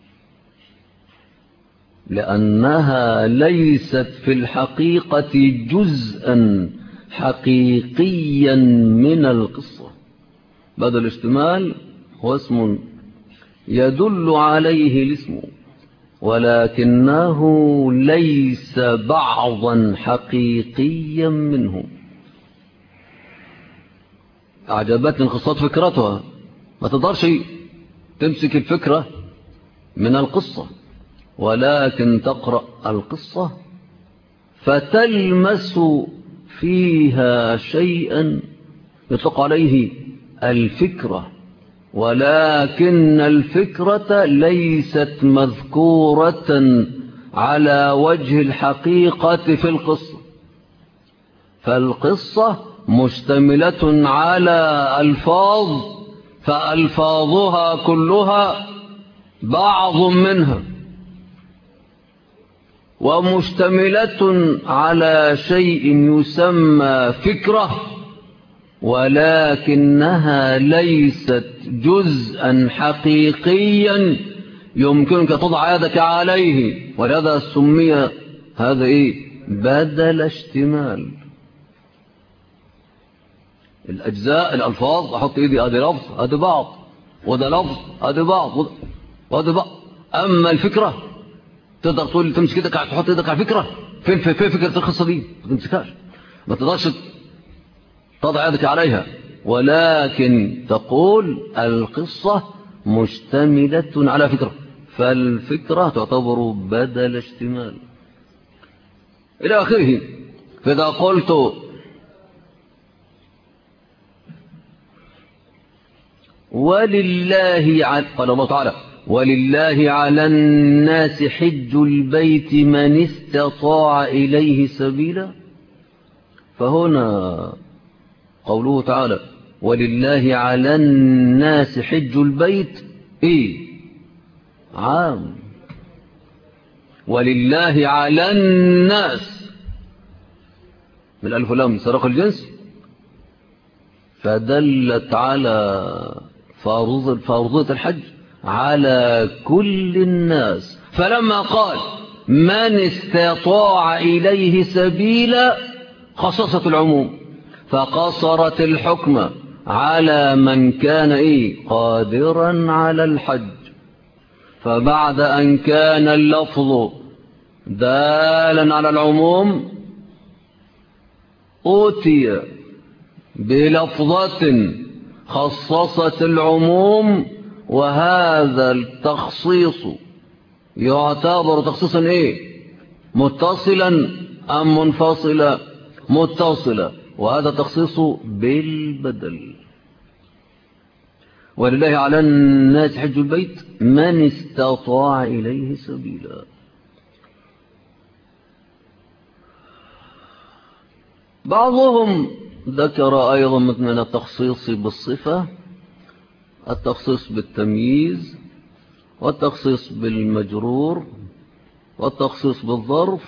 لأنها ليست في الحقيقة جزءا حقيقيا من القصة. بدل اشتمال هو اسم يدل عليه الاسم، ولكنه ليس بعضا حقيقيا منه. أعجبتني القصة فكرتها، ما تقدرش تمسك الفكرة من القصة، ولكن تقرأ القصة فتلمس فيها شيئا يطلق عليه الفكرة، ولكن الفكرة ليست مذكورة على وجه الحقيقة في القصة. فالقصة مشتملة على ألفاظ، فألفاظها كلها بعض منها، ومشتملة على شيء يسمى فكرة، ولكنها ليست جزءا حقيقيا يمكنك تضع يدك عليه، ولهذا سمي هذا ايه؟ بدل اشتمال. الأجزاء الألفاظ أحط إيدي أدي لفظ أدي بعض، وده لفظ أدي بعض وده بعض. أما الفكرة تقدر تقول تمسك إيدك تحط إيدك على الفكرة، فين فكرة القصة دي؟ ما تمسكهاش، ما تقدرش تضع يدك عليها، ولكن تقول القصة مشتملة على فكرة، فالفكرة تعتبر بدل اشتمال إلى آخره. فإذا قلت ولله قال الله تعالى ولله على الناس حج البيت من استطاع إليه سبيلا، فهنا قوله تعالى ولله على الناس حج البيت ايه؟ عام. ولله على الناس من الألف واللام سرق الجنس، فدلت على فرضية الحج على كل الناس. فلما قال من استطاع إليه سبيلا خصصت العموم، فقصرت الحكم على من كان قادرا على الحج. فبعد أن كان اللفظ دالا على العموم أوتي بلفظة خصصت العموم، وهذا التخصيص يعتبر تخصيصا متصلا أم منفصلا؟ متصلا، وهذا تخصيص بالبدل. ولله على الناس حج البيت من استطاع إليه سبيلا. بعضهم ذكر أيضا من التخصيص بالصفة التخصيص بالتمييز، والتخصيص بالمجرور، والتخصيص بالظرف،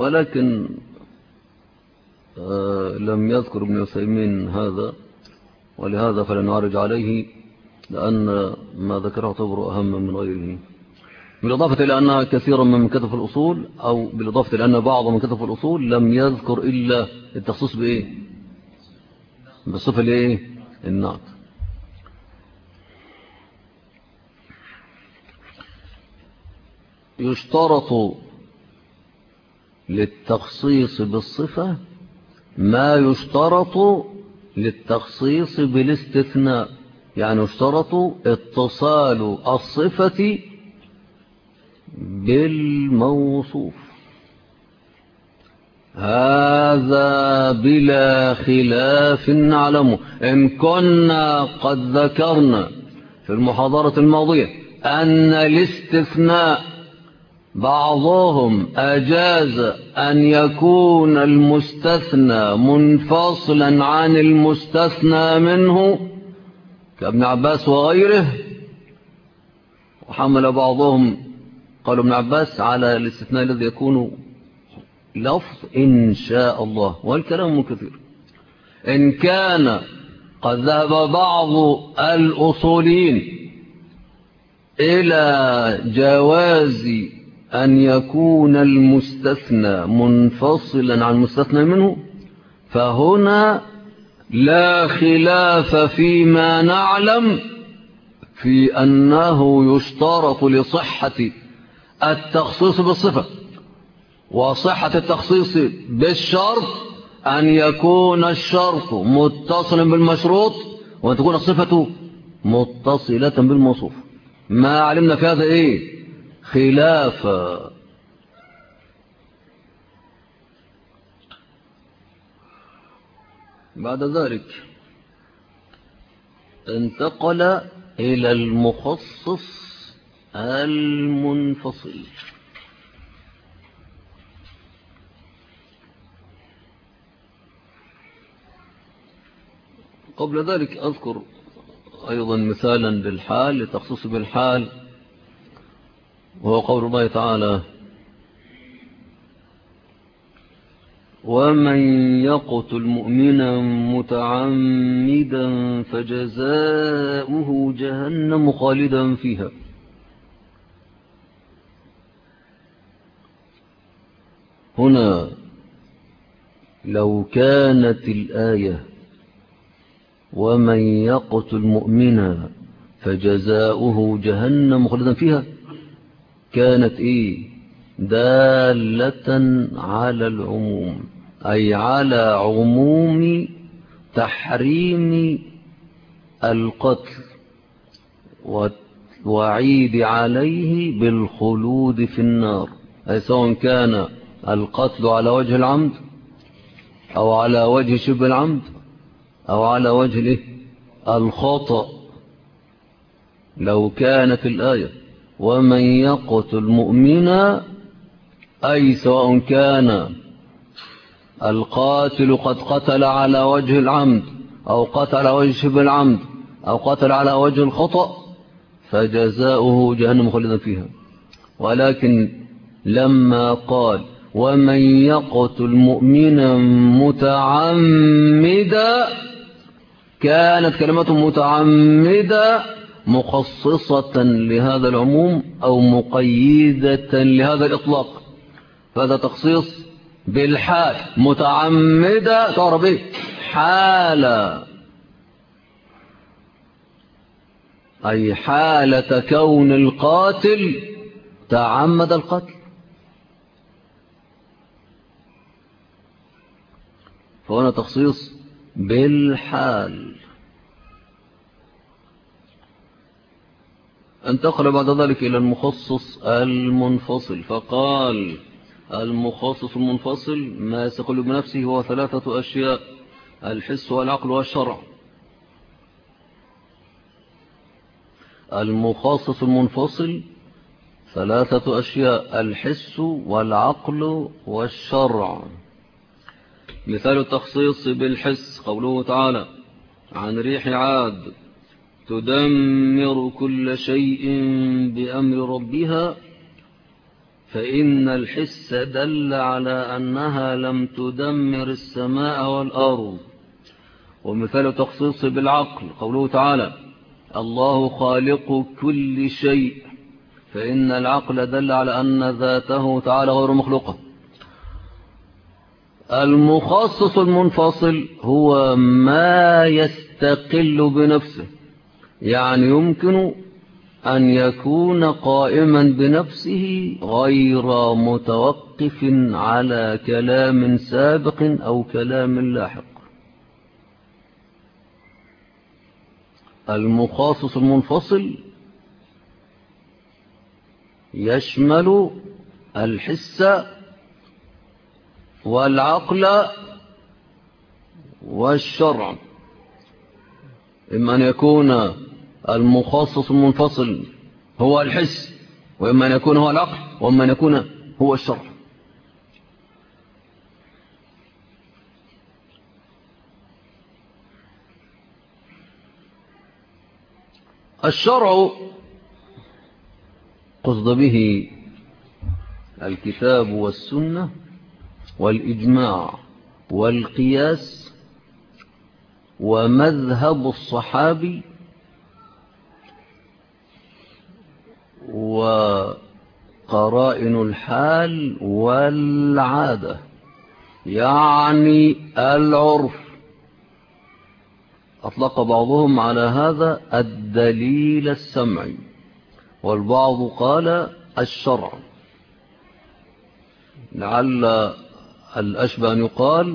ولكن لم يذكر ابن عثيمين هذا، ولهذا فلا نعرج عليه، لأن ما ذكره يعتبر أهم من غيره، بالإضافة إلى أن كثيرا من كتب في الأصول، أو بالإضافة إلى أن بعض من كتب في الأصول لم يذكر إلا التخصيص بإيه؟ بالصفة لإيه؟ النعت. يشترط للتخصيص بالصفة ما يشترط للتخصيص بالاستثناء، يعني يشترط اتصال الصفة بالموصوف، هذا بلا خلاف نعلمه. إن كنا قد ذكرنا في المحاضرة الماضية أن الاستثناء بعضهم أجاز أن يكون المستثنى منفصلا عن المستثنى منه كابن عباس وغيره، وحمل بعضهم قالوا ابن عباس على الاستثناء الذي يكون لفظ إن شاء الله، والكلام كثير. إن كان قد ذهب بعض الأصوليين إلى جواز أن يكون المستثنى منفصلا عن المستثنى منه، فهنا لا خلاف فيما نعلم في أنه يشترط لصحة التخصيص بالصفة وصحة التخصيص بالشرط أن يكون الشرط متصلا بالمشروط وأن تكون الصفة متصلة بالموصوف. ما علمنا في هذا إيه؟ خلاف. بعد ذلك انتقل إلى المخصص المنفصل. قبل ذلك أذكر أيضا مثالا للحال لتخصيص بالحال، وهو قول الله تعالى: ومن يقتل مؤمنا متعمدا فجزاؤه جهنم خالدا فيها. هنا لو كانت الآية ومن يقتل مؤمنا فجزاؤه جهنم خالدا فيها كانت إيه؟ دالة على العموم، أي على عموم تحريم القتل والوعيد عليه بالخلود في النار، أي سواء كان القتل على وجه العمد أو على وجه شبه العمد أو على وجه الخطأ. لو كانت الآية ومن يقتل مؤمنا، أي سواء كان القاتل قد قتل على وجه العمد أو قتل على وجه شبه العمد أو قتل على وجه الخطأ، فجزاؤه جهنم خالدا فيها. ولكن لما قال ومن يقتل مؤمنا متعمدا، كانت كلمة متعمدا مخصصة لهذا العموم أو مقيدة لهذا الإطلاق، فهذا تخصيص بالحال. متعمدا تعرف ايه؟ حالة، أي حالة كون القاتل تعمد القتل، فهنا تخصيص بالحال. انتقل بعد ذلك إلى المخصص المنفصل، فقال: المخصص المنفصل ما يستقل بنفسه هو 3 أشياء: الحس والعقل والشرع. المخصص المنفصل 3 أشياء: الحس والعقل والشرع. مثال التخصيص بالحس قوله تعالى عن ريح عاد: تدمر كل شيء بأمر ربها، فإن الحس دل على أنها لم تدمر السماء والأرض، ومثال تخصيص بالعقل قوله تعالى الله خالق كل شيء، فإن العقل دل على أن ذاته تعالى غير مخلوقة. المخصص المنفصل هو ما يستقل بنفسه، يعني يمكن أن يكون قائما بنفسه غير متوقف على كلام سابق أو كلام لاحق. المخصص المنفصل يشمل الحس والعقل والشرع، إما أن يكون المخصص المنفصل هو الحس، وإما أن يكون هو العقل، وإما أن يكون هو الشرع. الشرع قصد به الكتاب والسنة والإجماع والقياس ومذهب الصحابي وقرائن الحال والعادة، يعني العرف. أطلق بعضهم على هذا الدليل السمعي، والبعض قال الشرع، لعل الأشبه أن يقال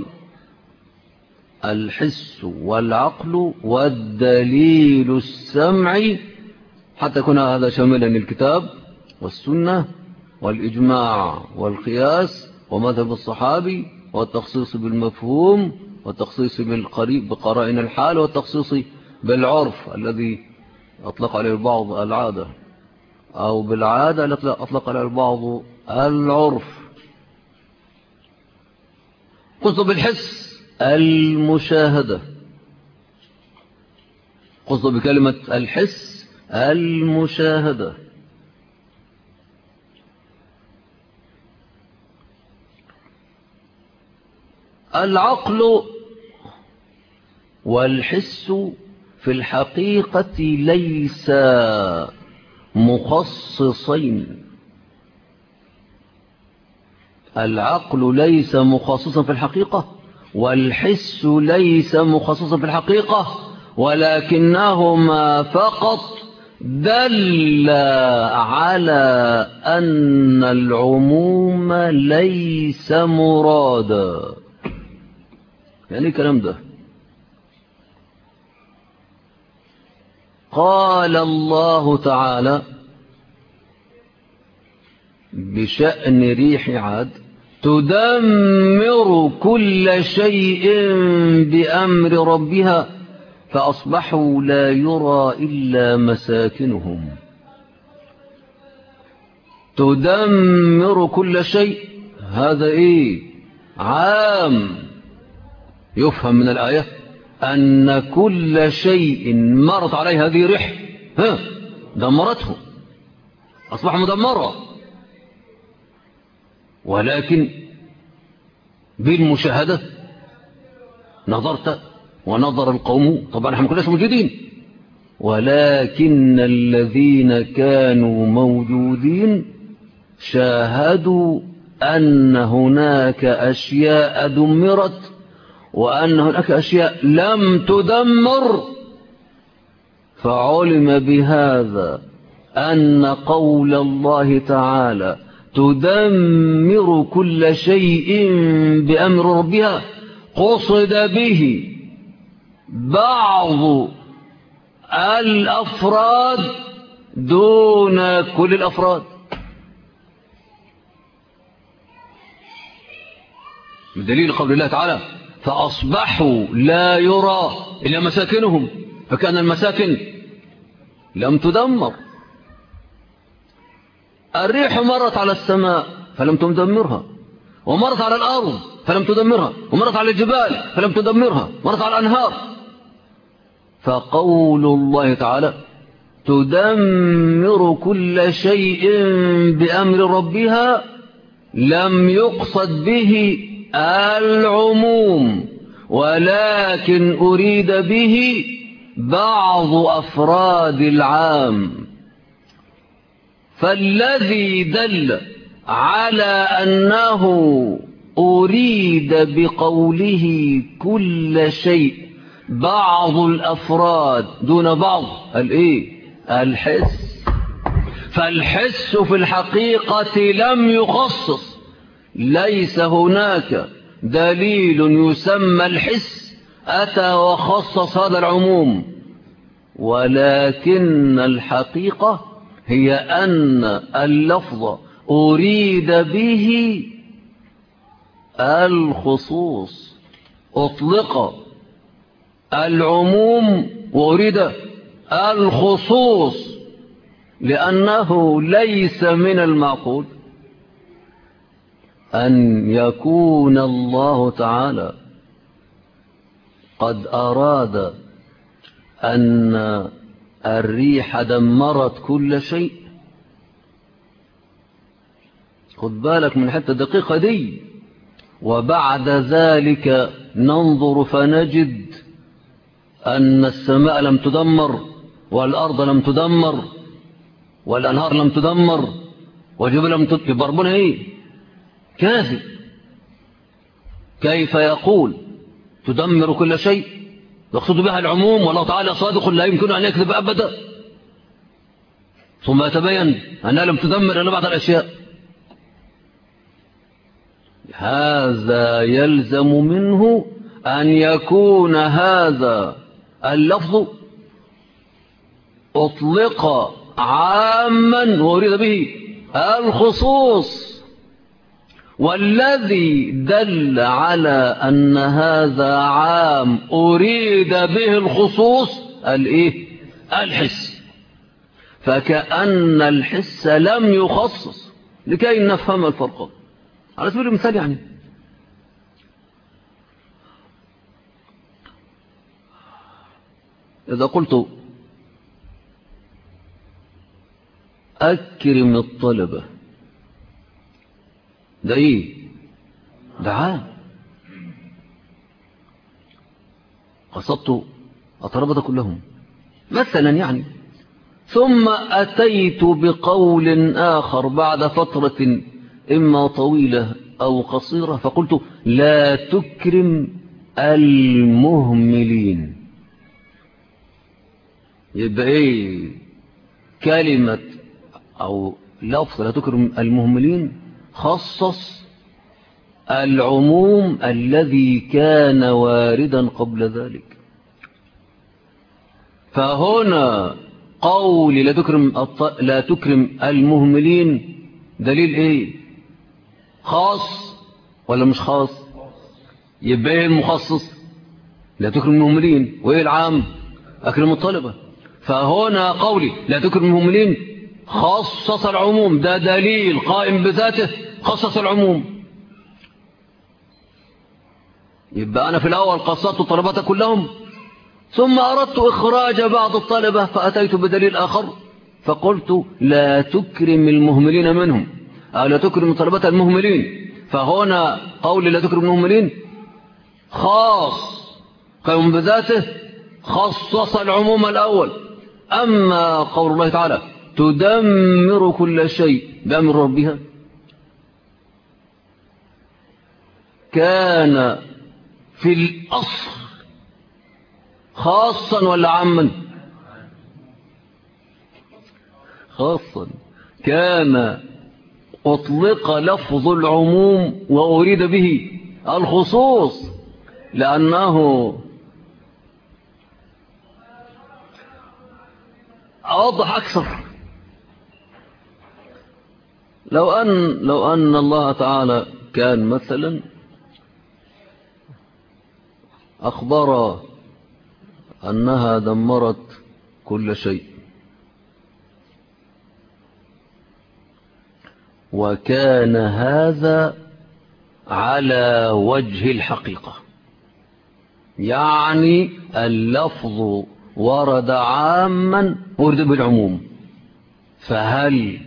الحس والعقل والدليل السمعي، حتى يكون هذا شاملا الكتاب والسنة والإجماع والقياس ومذهب الصحابي والتخصيص بالمفهوم والتخصيص بالقريب بقرائن الحال والتخصيص بالعرف الذي أطلق عليه البعض العادة، أو بالعادة التي أطلق عليه البعض العرف. قصد بالحس المشاهدة، قصد بكلمة الحس المشاهدة. العقل والحس في الحقيقة ليس مخصصين. العقل ليس مخصصا في الحقيقة، والحس ليس مخصصا في الحقيقة، ولكنهما فقط دل على أن العموم ليس مرادا. يعني الكلام ده قال الله تعالى بشأن ريح عاد تدمر كل شيء بأمر ربها فأصبحوا لا يرى إلا مساكنهم. تدمر كل شيء، هذا إيه؟ عام. يفهم من الآية أن كل شيء مرت عليه هذه ريح دمرته، أصبح مدمرا، ولكن بالمشاهدة نظرت ونظر القوم، طبعا نحن كلنا موجودين، ولكن الذين كانوا موجودين شاهدوا أن هناك أشياء دمرت وأن هناك أشياء لم تدمر، فعلم بهذا أن قول الله تعالى تدمر كل شيء بأمر ربها قصد به بعض الأفراد دون كل الأفراد، بدليل قول الله تعالى فأصبحوا لا يرى إلا مساكنهم، فكان المساكن لم تدمر. الريح مرت على السماء فلم تدمرها، ومرت على الأرض فلم تدمرها، ومرت على الجبال فلم تدمرها، مرت على الأنهار. فقول الله تعالى تدمر كل شيء بأمر ربها لم يقصد به العموم، ولكن أريد به بعض أفراد العام. فالذي دل على أنه أريد بقوله كل شيء بعض الأفراد دون بعض الحس. فالحس في الحقيقة لم يخصص، ليس هناك دليل يسمى الحس أتى وخصص هذا العموم، ولكن الحقيقة هي أن اللفظ أريد به الخصوص، أطلق العموم وأريد الخصوص، لأنه ليس من المعقول أن يكون الله تعالى قد أراد أن الريح دمرت كل شيء. خد بالك من حتى دقيقة دي. وبعد ذلك ننظر فنجد أن السماء لم تدمر والأرض لم تدمر والأنهار لم تدمر والجبال لم تدمر. ربنا كاذب. كيف يقول تدمر كل شيء؟ يقصد بها العموم، والله تعالى صادق لا يمكن أن يكذب أبدا، ثم يتبين أنها لم تدمر إلا بعض الأشياء. هذا يلزم منه أن يكون هذا اللفظ أطلق عاما وأريد به الخصوص، والذي دل على أن هذا عام أريد به الخصوص الحس. فكأن الحس لم يخصص لكي نفهم الفرق. على سبيل المثال يعني إذا قلت أكرم الطلبة، ده ده عام، قصدت الطلبة كلهم مثلا يعني. ثم أتيت بقول آخر بعد فترة إما طويلة أو قصيرة، فقلت لا تكرم المهملين. يبقى كلمة أو لفظ لا تكرم المهملين خصص العموم الذي كان واردا قبل ذلك. فهنا قول لا تكرم المهملين دليل خاص ولا مش خاص؟ يبقى المخصص لا تكرم المهملين، وايه العام؟ اكرم الطلبة. فهنا قولي لا تكرم المهملين خصص العموم، ده دليل قائم بذاته خصص العموم. يبقى أنا في الأول قصدت الطلبة كلهم، ثم أردت إخراج بعض الطلبة فأتيت بدليل آخر فقلت لا تكرم المهملين منهم أو لا تكرم طلبة المهملين. فهنا قول لا تكرم المهملين خاص قائم بذاته خصص العموم الأول. أما قول الله تعالى تدمر كل شيء بأمر ربها، كان في الأصل خاصا ولا عاما؟ خاصا. كان أطلق لفظ العموم وأريد به الخصوص، لأنه أوضح أكثر. لو أن الله تعالى كان مثلا أخبر أنها دمرت كل شيء، وكان هذا على وجه الحقيقة، يعني اللفظ ورد عاما ورد بالعموم، فهل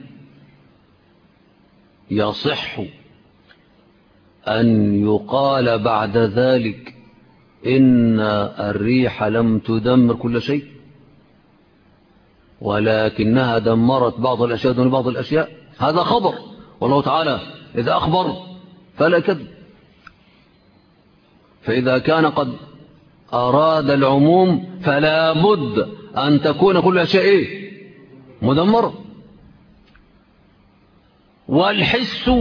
يصح أن يقال بعد ذلك إن الريح لم تدمر كل شيء ولكنها دمرت بعض الأشياء دون بعض الأشياء. هذا خبر، والله تعالى إذا أخبر فلا كذب. فإذا كان قد أراد العموم فلا بد أن تكون كل أشياء مدمرة. والحس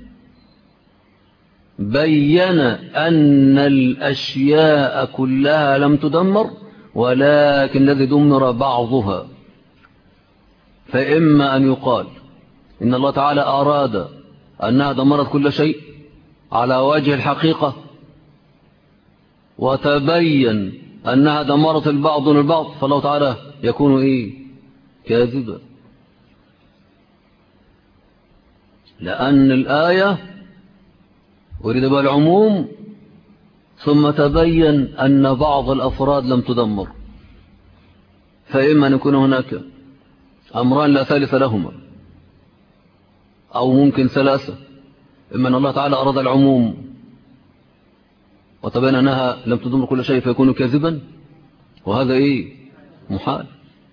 بين أن الأشياء كلها لم تدمر ولكن الذي دمر بعضها. فإما أن يقال إن الله تعالى أراد أنها دمرت كل شيء على وجه الحقيقة وتبين أنها دمرت البعض دون البعض، فالله تعالى يكون كاذبا، لأن الآية أريد بها العموم ثم تبين أن بعض الأفراد لم تدمر. فإما أن يكون هناك أمران لا ثالث لهما أو ممكن ثلاثة. إما أن الله تعالى أراد العموم وتبين أنها لم تدمر كل شيء فيكون كاذبا، وهذا محال.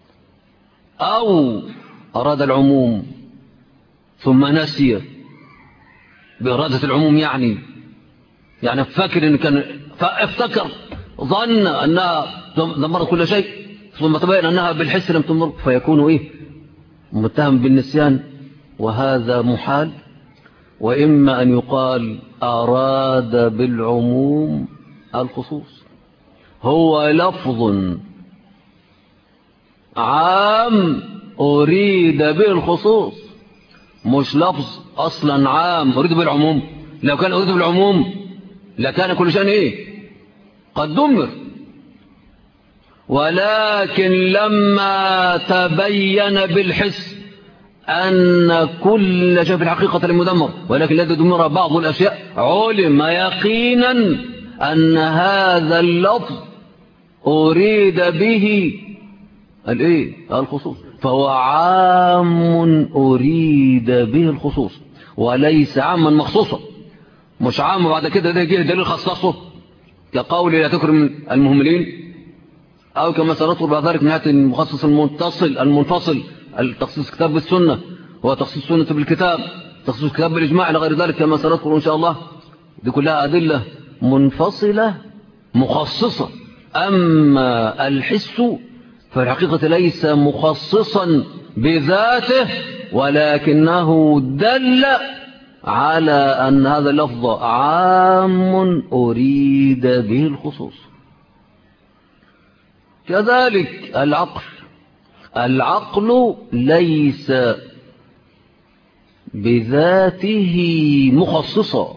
أو أراد العموم ثم نسي بإرادة العموم، يعني فاكر إن كان افتكر ظن أنها دمرت كل شيء ثم تبين أنها بالحس لم تدمر فيكون متهم بالنسيان، وهذا محال. وإما أن يقال أراد بالعموم الخصوص، هو لفظ عام أريد به الخصوص، مش لفظ أصلا عام أريد بالعموم. لو كان أريد بالعموم لكان كل شيء قد دمر، ولكن لما تبين بالحس أن كل شيء في الحقيقة المدمر ولكن الذي دمر بعض الأشياء، علم يقينا أن هذا اللفظ أريد به الخصوص، فهو عام أريد به الخصوص وليس عاما مخصوصا. مش عام وبعد كده ده جه دليل خصصه كقول لا تكرم المهملين، أو كما سنذكر بعد ذلك من ناحية المخصص المنفصل، التخصيص كتاب بالسنة وتخصيص سنة بالكتاب، تخصيص كتاب بالإجماع إلى غير ذلك كما سنذكر إن شاء الله. دي كلها أدلة منفصلة مخصصة. أما الحس فالحقيقة ليس مخصصا بذاته ولكنه دل على أن هذا اللفظ عام أريد به الخصوص. كذلك العقل ليس بذاته مخصصا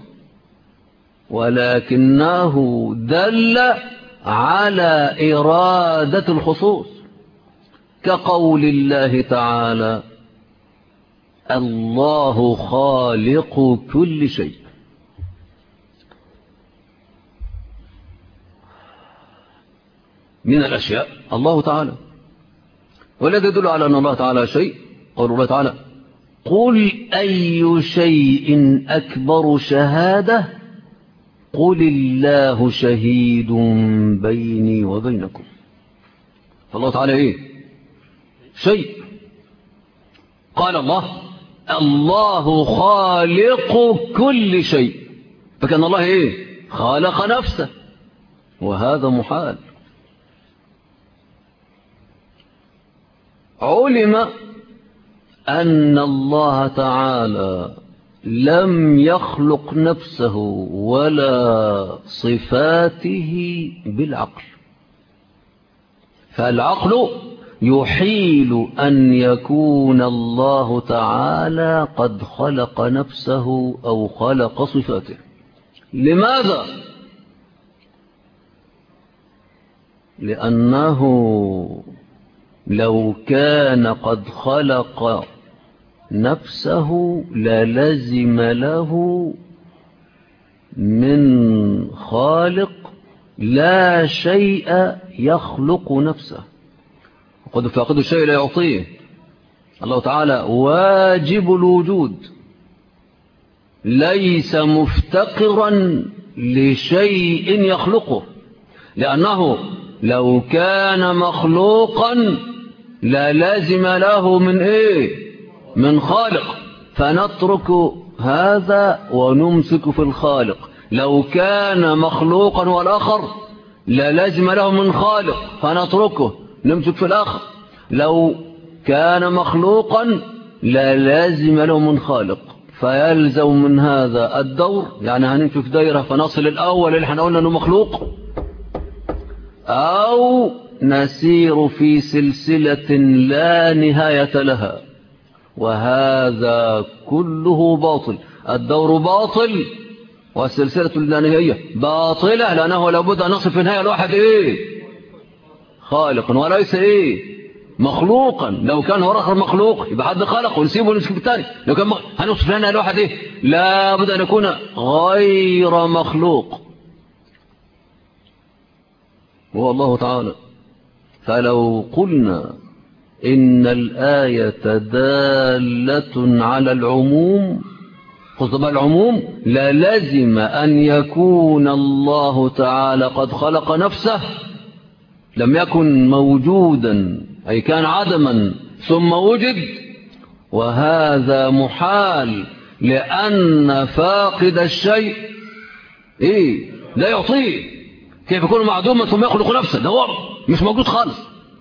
ولكنه دل على إرادة الخصوص، كقول الله تعالى الله خالق كل شيء. من الأشياء الله تعالى، والذي يدل على أن الله تعالى شيء قول الله تعالى قل أي شيء أكبر شهادة قل الله شهيد بيني وبينكم. فالله تعالى شيء. قال الله خالق كل شيء، فكان الله خالق نفسه، وهذا محال. علم أن الله تعالى لم يخلق نفسه ولا صفاته بالعقل، فالعقل يحيل أن يكون الله تعالى قد خلق نفسه أو خلق صفاته. لماذا؟ لأنه لو كان قد خلق نفسه للزم له من خالق لا شيء يخلق نفسه، وقد فاقد الشيء لا يعطيه. الله تعالى واجب الوجود، ليس مفتقرا لشيء يخلقه، لأنه لو كان مخلوقا للازم له من إيه؟ من خالق، فنترك هذا ونمسك في الخالق. لو كان مخلوقا والآخر للازم له من خالق، فنتركه نمسك في الآخر. لو كان مخلوقا للازم له من خالق، فيلزم من هذا الدور، يعني هنمشي في دايرة فنصل الأول اللي احنا قلنا أنه مخلوق، أو نسير في سلسلة لا نهاية لها، وهذا كله باطل. الدور باطل والسلسلة اللانهائية باطلة، لأنه لابد أن نصل في النهاية الواحد إيه؟ خالقا وليس إيه؟ مخلوقا. لو كان هو آخر مخلوق يبقى حد خلق ونسيبه ونسيب الثاني. لو كان هنوصف لنا الواحد إيه؟ لابد أن يكون غير مخلوق، هو الله تعالى. فلو قلنا إن الآية دالة على العموم، خصوصا العموم، لازم أن يكون الله تعالى قد خلق نفسه، لم يكن موجودا أي كان عدما ثم وجد، وهذا محال، لأن فاقد الشيء إيه؟ لا يعطيه. كيف يكون معدوما ثم يخلق نفسه؟ ده هو مش موجود خالص،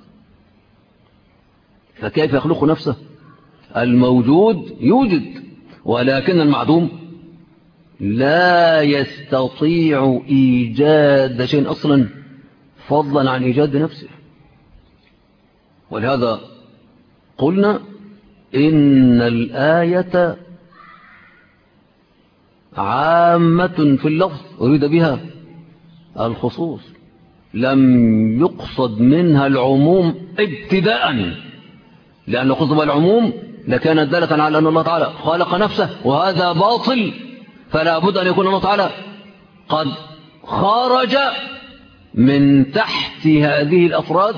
فكيف يخلق نفسه؟ الموجود يوجد، ولكن المعدوم لا يستطيع إيجاد شيء أصلا، فضلا عن إيجاد نفسه. ولهذا قلنا إن الآية عامة في اللفظ أريد بها الخصوص، لم يقصد منها العموم ابتداء، لأن قصد العموم لكانت دالة على أن الله تعالى خلق نفسه، وهذا باطل. فلا بد أن يكون الله تعالى قد خرج من تحت هذه الأفراد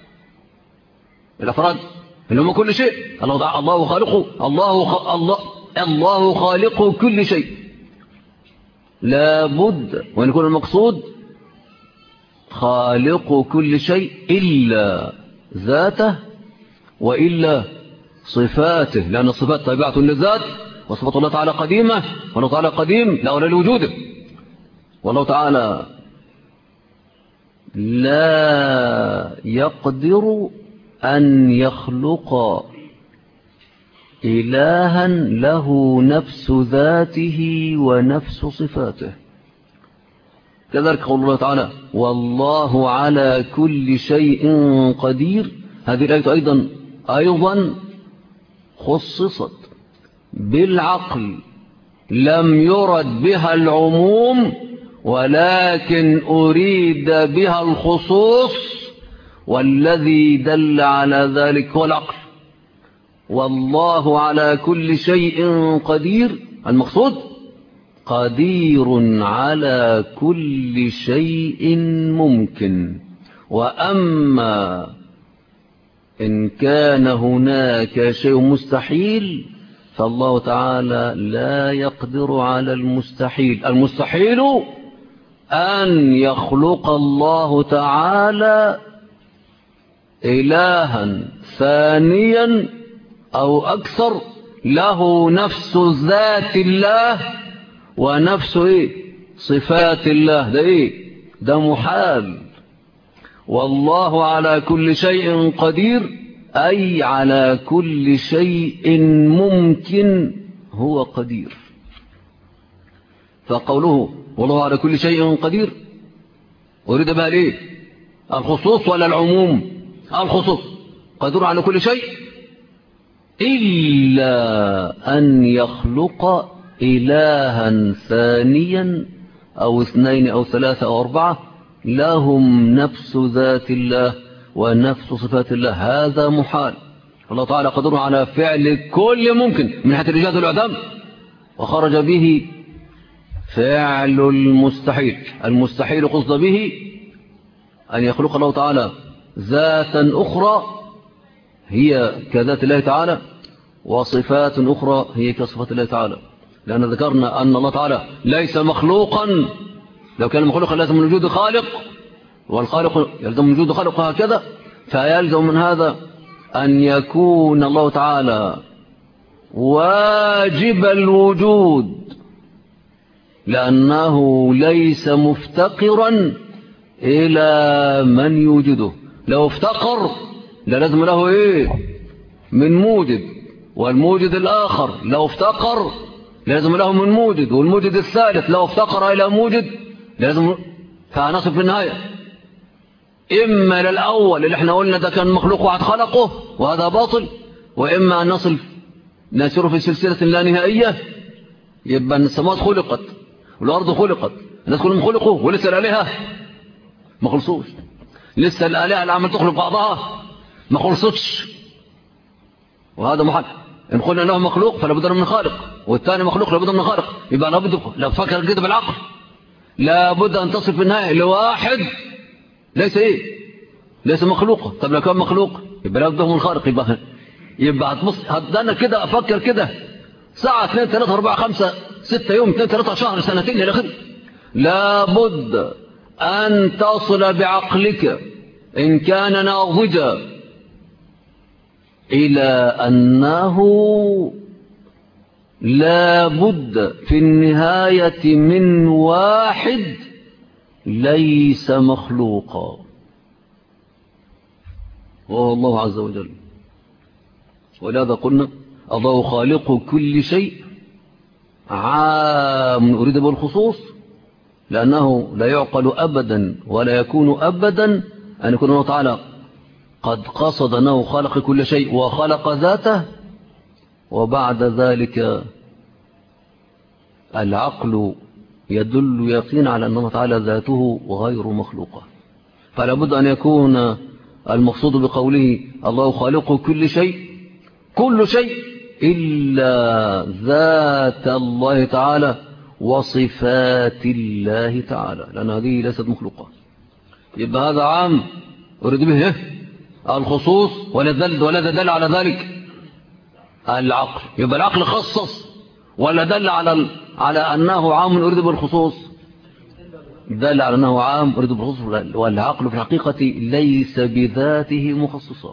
اللي هم كل شيء. الله خالقه، الله خالق كل شيء. لا بد وأن يكون المقصود خالق كل شيء إلا ذاته وإلا صفاته، لأن الصفات تابعة للذات، وصفات الله تعالى قديمة، والله تعالى قديم لا ولا لوجوده. والله تعالى لا يقدر أن يخلق إلها له نفس ذاته ونفس صفاته. كذلك قول الله تعالى والله على كل شيء قدير. هذه الآية أيضا خصصت بالعقل، لم يرد بها العموم، ولكن أريد بها الخصوص، والذي دل على ذلك هو العقل. والله على كل شيء قدير، المقصود قدير على كل شيء ممكن. وأما إن كان هناك شيء مستحيل فالله تعالى لا يقدر على المستحيل. المستحيل أن يخلق الله تعالى إلها ثانيا أو أكثر له نفس ذات الله ونفس صفات الله. ده محال. والله على كل شيء قدير، أي على كل شيء ممكن هو قدير. فقوله والله على كل شيء قدير أريد بها الخصوص ولا العموم؟ الخصوص، قدير على كل شيء إلا أن يخلق إلها ثانيا أو اثنين أو ثلاثة أو أربعة لهم نفس ذات الله ونفس صفات الله. هذا محال. الله تعالى قدر على فعل كل ممكن من حيث الإيجاد والإعدام، وخرج به فعل المستحيل. المستحيل قصد به أن يخلق الله تعالى ذاتا أخرى هي كذات الله تعالى، وصفات أخرى هي كصفات الله تعالى، لأن ذكرنا أن الله تعالى ليس مخلوقا. لو كان مخلوقا لازم من وجود خالق، والخالق يلزم وجود خلق هكذا، فيلزم من هذا أن يكون الله تعالى واجب الوجود، لأنه ليس مفتقرا إلى من يوجده. لو افتقر لازم له إيه؟ من موجد، والموجد الآخر لو افتقر لازم له من موجد، والموجد الثالث لو افتقر إلى موجد لازم. فنصل في النهاية إما للأول اللي احنا قلنا ده كان مخلوق واحد خلقه وهذا باطل، وإما أن نسير في سلسلة لا نهائية، يبقى السماوات خلقت والأرض خلقت، الناس كلهم خلقوا ولسه الآلهة ما خلصوش، لسه الآلهة اللي عمل تخلق بعضها ما خلصتش، وهذا محال. إن قلنا أنه مخلوق فلا بد من خالق، والثاني مخلوق لا بد من خالق، يبقى لابد لو فكر كده بالعقل لابد أن تصل في النهاية لواحد ليس إيه؟ ليس مخلوقه. طب لو كان مخلوق يبقى لابد من خالق، يبقى هتبص هتدانا كده أفكر كده ساعة 2 3 4 5 6 يوم 2 3 شهر سنتين إلى آخره. لابد أن تصل بعقلك إن كان ناضجا إلى أنه لابد في النهاية من واحد ليس مخلوقا، وهو الله عز وجل. ولهذا قلنا الله خالق كل شيء عام أريد بالخصوص، لأنه لا يعقل أبدا ولا يكون أبدا أن يكون الله تعالى قد قصد أنه خلق كل شيء وخلق ذاته، وبعد ذلك العقل يدل يقين على أن الله تعالى ذاته غير مخلوقة. فلا بد أن يكون المقصود بقوله الله خالق كل شيء إلا ذات الله تعالى وصفات الله تعالى، لأن هذه ليست مخلوقة. يبقى هذا عام أريد به الخصوص، ولا دل على ذلك العقل. يبقى العقل خصص ولا دل على أنه عام أريد بالخصوص؟ دل على أنه عام أريد بالخصوص، والعقل في الحقيقة ليس بذاته مخصصا.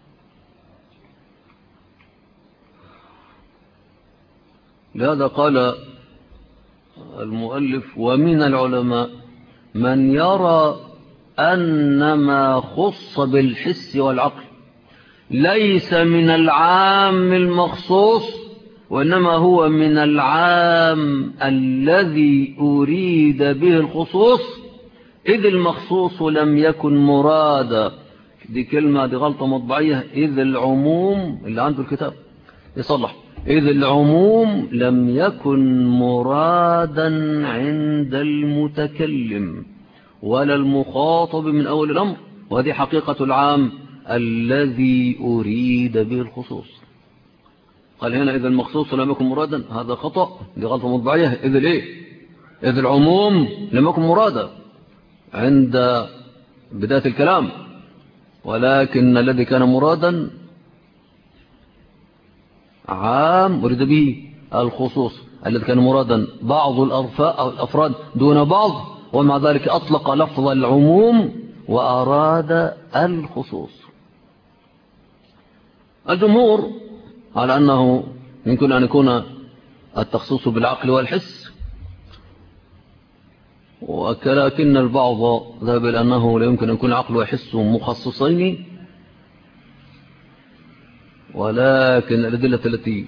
لهذا قال المؤلف ومن العلماء من يرى أن ما خص بالحس والعقل ليس من العام المخصوص، وإنما هو من العام الذي أريد به الخصوص، إذ المخصوص لم يكن مرادا. دي كلمة دي غلطة مطبعية، إذ العموم اللي عنده الكتاب يصلح، إذ العموم لم يكن مرادا عند المتكلم ولا المخاطب من أول الأمر، وهذه حقيقة العام الذي أريد به الخصوص. قال هنا إذا المخصوص لم يكن مرادا، هذا خطأ، دي غلطة مطبعية. إذ العموم لم يكن مرادا عند بداية الكلام، ولكن الذي كان مرادا عام أريد به الخصوص، الذي كان مرادا بعض الأفراد دون بعض، ومع ذلك أطلق لفظ العموم وأراد الخصوص. الجمهور على أنه يمكن أن يكون التخصيص بالعقل والحس، ولكن البعض ذهب إلى أنه لا يمكن أن يكون العقل والحس مخصصين، ولكن الأدلة التي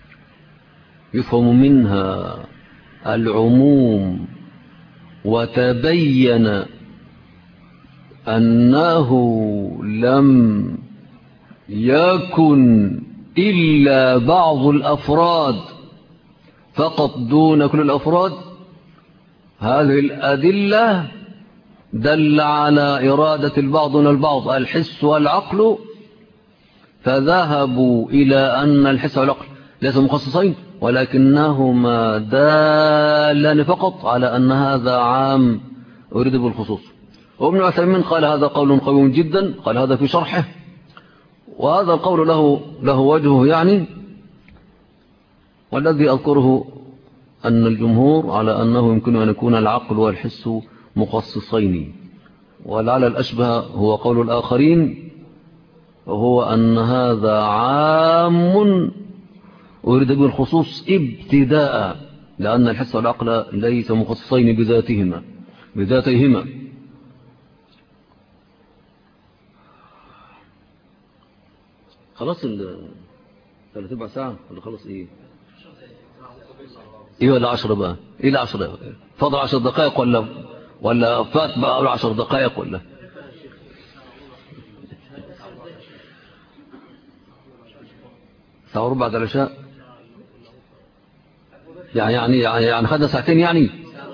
يفهم منها العموم وتبين أنه لم يكن إلا بعض الأفراد فقط دون كل الأفراد، هذه الأدلة دل على إرادة البعض دون البعض الحس والعقل، فذهبوا إلى أن الحس والعقل ليس مخصصين، ولكنهما دالان فقط على أن هذا عام أريد بالخصوص. وابن عثيمين قال هذا قول قوي جدا، قال هذا في شرحه، وهذا القول له وجهه يعني، والذي أذكره أن الجمهور على أنه يمكن أن يكون العقل والحس مخصصين، ولعل الأشبه هو قول الآخرين، وهو أن هذا عام أريد به الخصوص ابتداء، لأن الحس والعقل ليس مخصصين بذاتيهما. خلاص 3 ساعة ولا خلاص ايه ولا 10 بقى؟ ايه 10 فضل 10 دقائق ولا فات بقى 10 دقائق ولا ساعة وربع بعد العشاء؟ يعني خدنا ساعتين يعني.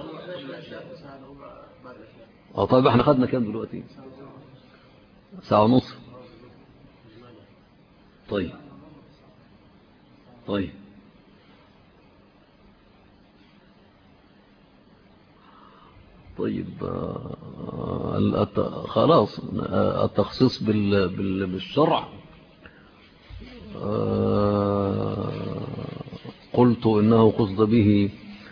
طيب احنا خدنا كام دلوقتي؟ ساعة ونص. طيب خلاص التخصيص بالشرع. قلت إنه قصد به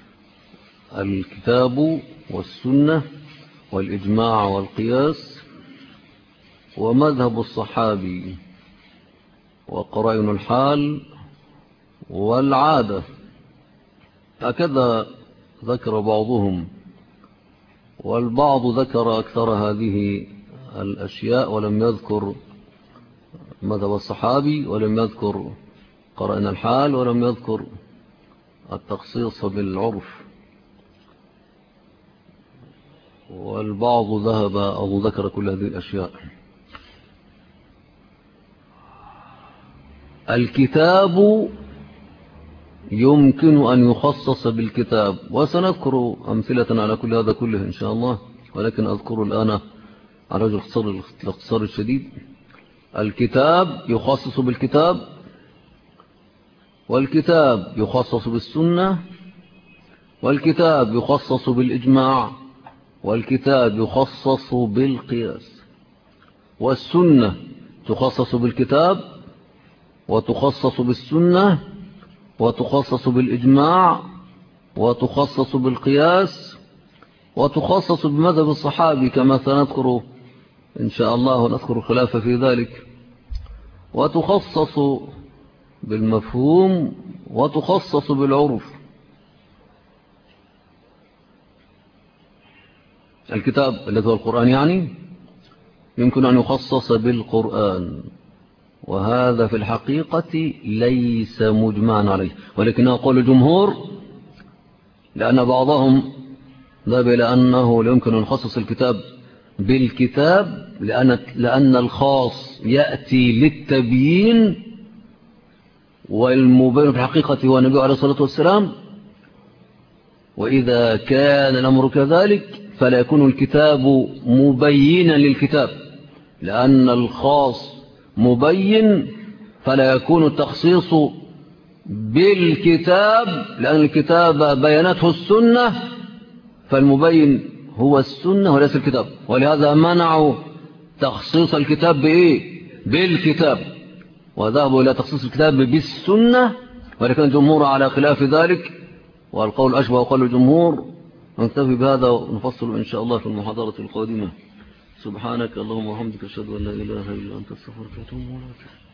الكتاب والسنة والإجماع والقياس ومذهب الصحابي وقرائن الحال والعادة، هكذا ذكر بعضهم، والبعض ذكر أكثر هذه الأشياء ولم يذكر مذهب الصحابي، ولم يذكر قرائن الحال، ولم يذكر التخصيص بالعرف. والبعض ذهب أو ذكر كل هذه الأشياء. الكتاب يمكن أن يخصص بالكتاب، وسنذكر أمثلة على كل هذا كله إن شاء الله، ولكن أذكر الآن على وجه الاختصار الشديد. الكتاب يخصص بالكتاب، والكتاب يخصص بالسنة، والكتاب يخصص بالإجماع، والكتاب يخصص بالقياس، والسنة تخصص بالكتاب وتخصص بالسنة وتخصص بالإجماع وتخصص بالقياس وتخصص بمذهب الصحابي كما سنذكر إن شاء الله، ونذكر الخلاف في ذلك، وتخصص بالمفهوم وتخصص بالعرف. الكتاب الذي هو القرآن يعني يمكن أن يخصص بالقرآن، وهذا في الحقيقة ليس مجمعا عليه، ولكنه قول الجمهور، لأن بعضهم ذهب إلى أنه لا يمكن أن يخصص الكتاب بالكتاب، لأن الخاص يأتي للتبيين، والمبين في الحقيقة هو النبي عليه الصلاة والسلام. وإذا كان الأمر كذلك فلا يكون الكتاب مبينا للكتاب، لأن الخاص مبين، فلا يكون التخصيص بالكتاب، لأن الكتاب بيانته السنة، فالمبين هو السنة وليس الكتاب. ولهذا منعوا تخصيص الكتاب بإيه؟ بالكتاب، وذهبوا إلى تخصيص الكتاب بالسنة، ولكن الجمهور على خلاف ذلك، والقول أشبه وقال الجمهور. نكتفي بهذا ونفصل إن شاء الله في المحاضرة القادمة. سبحانك اللهم وبحمدك أشهد أن لا إله إلا أنت، استغفرك وأتوب إليك.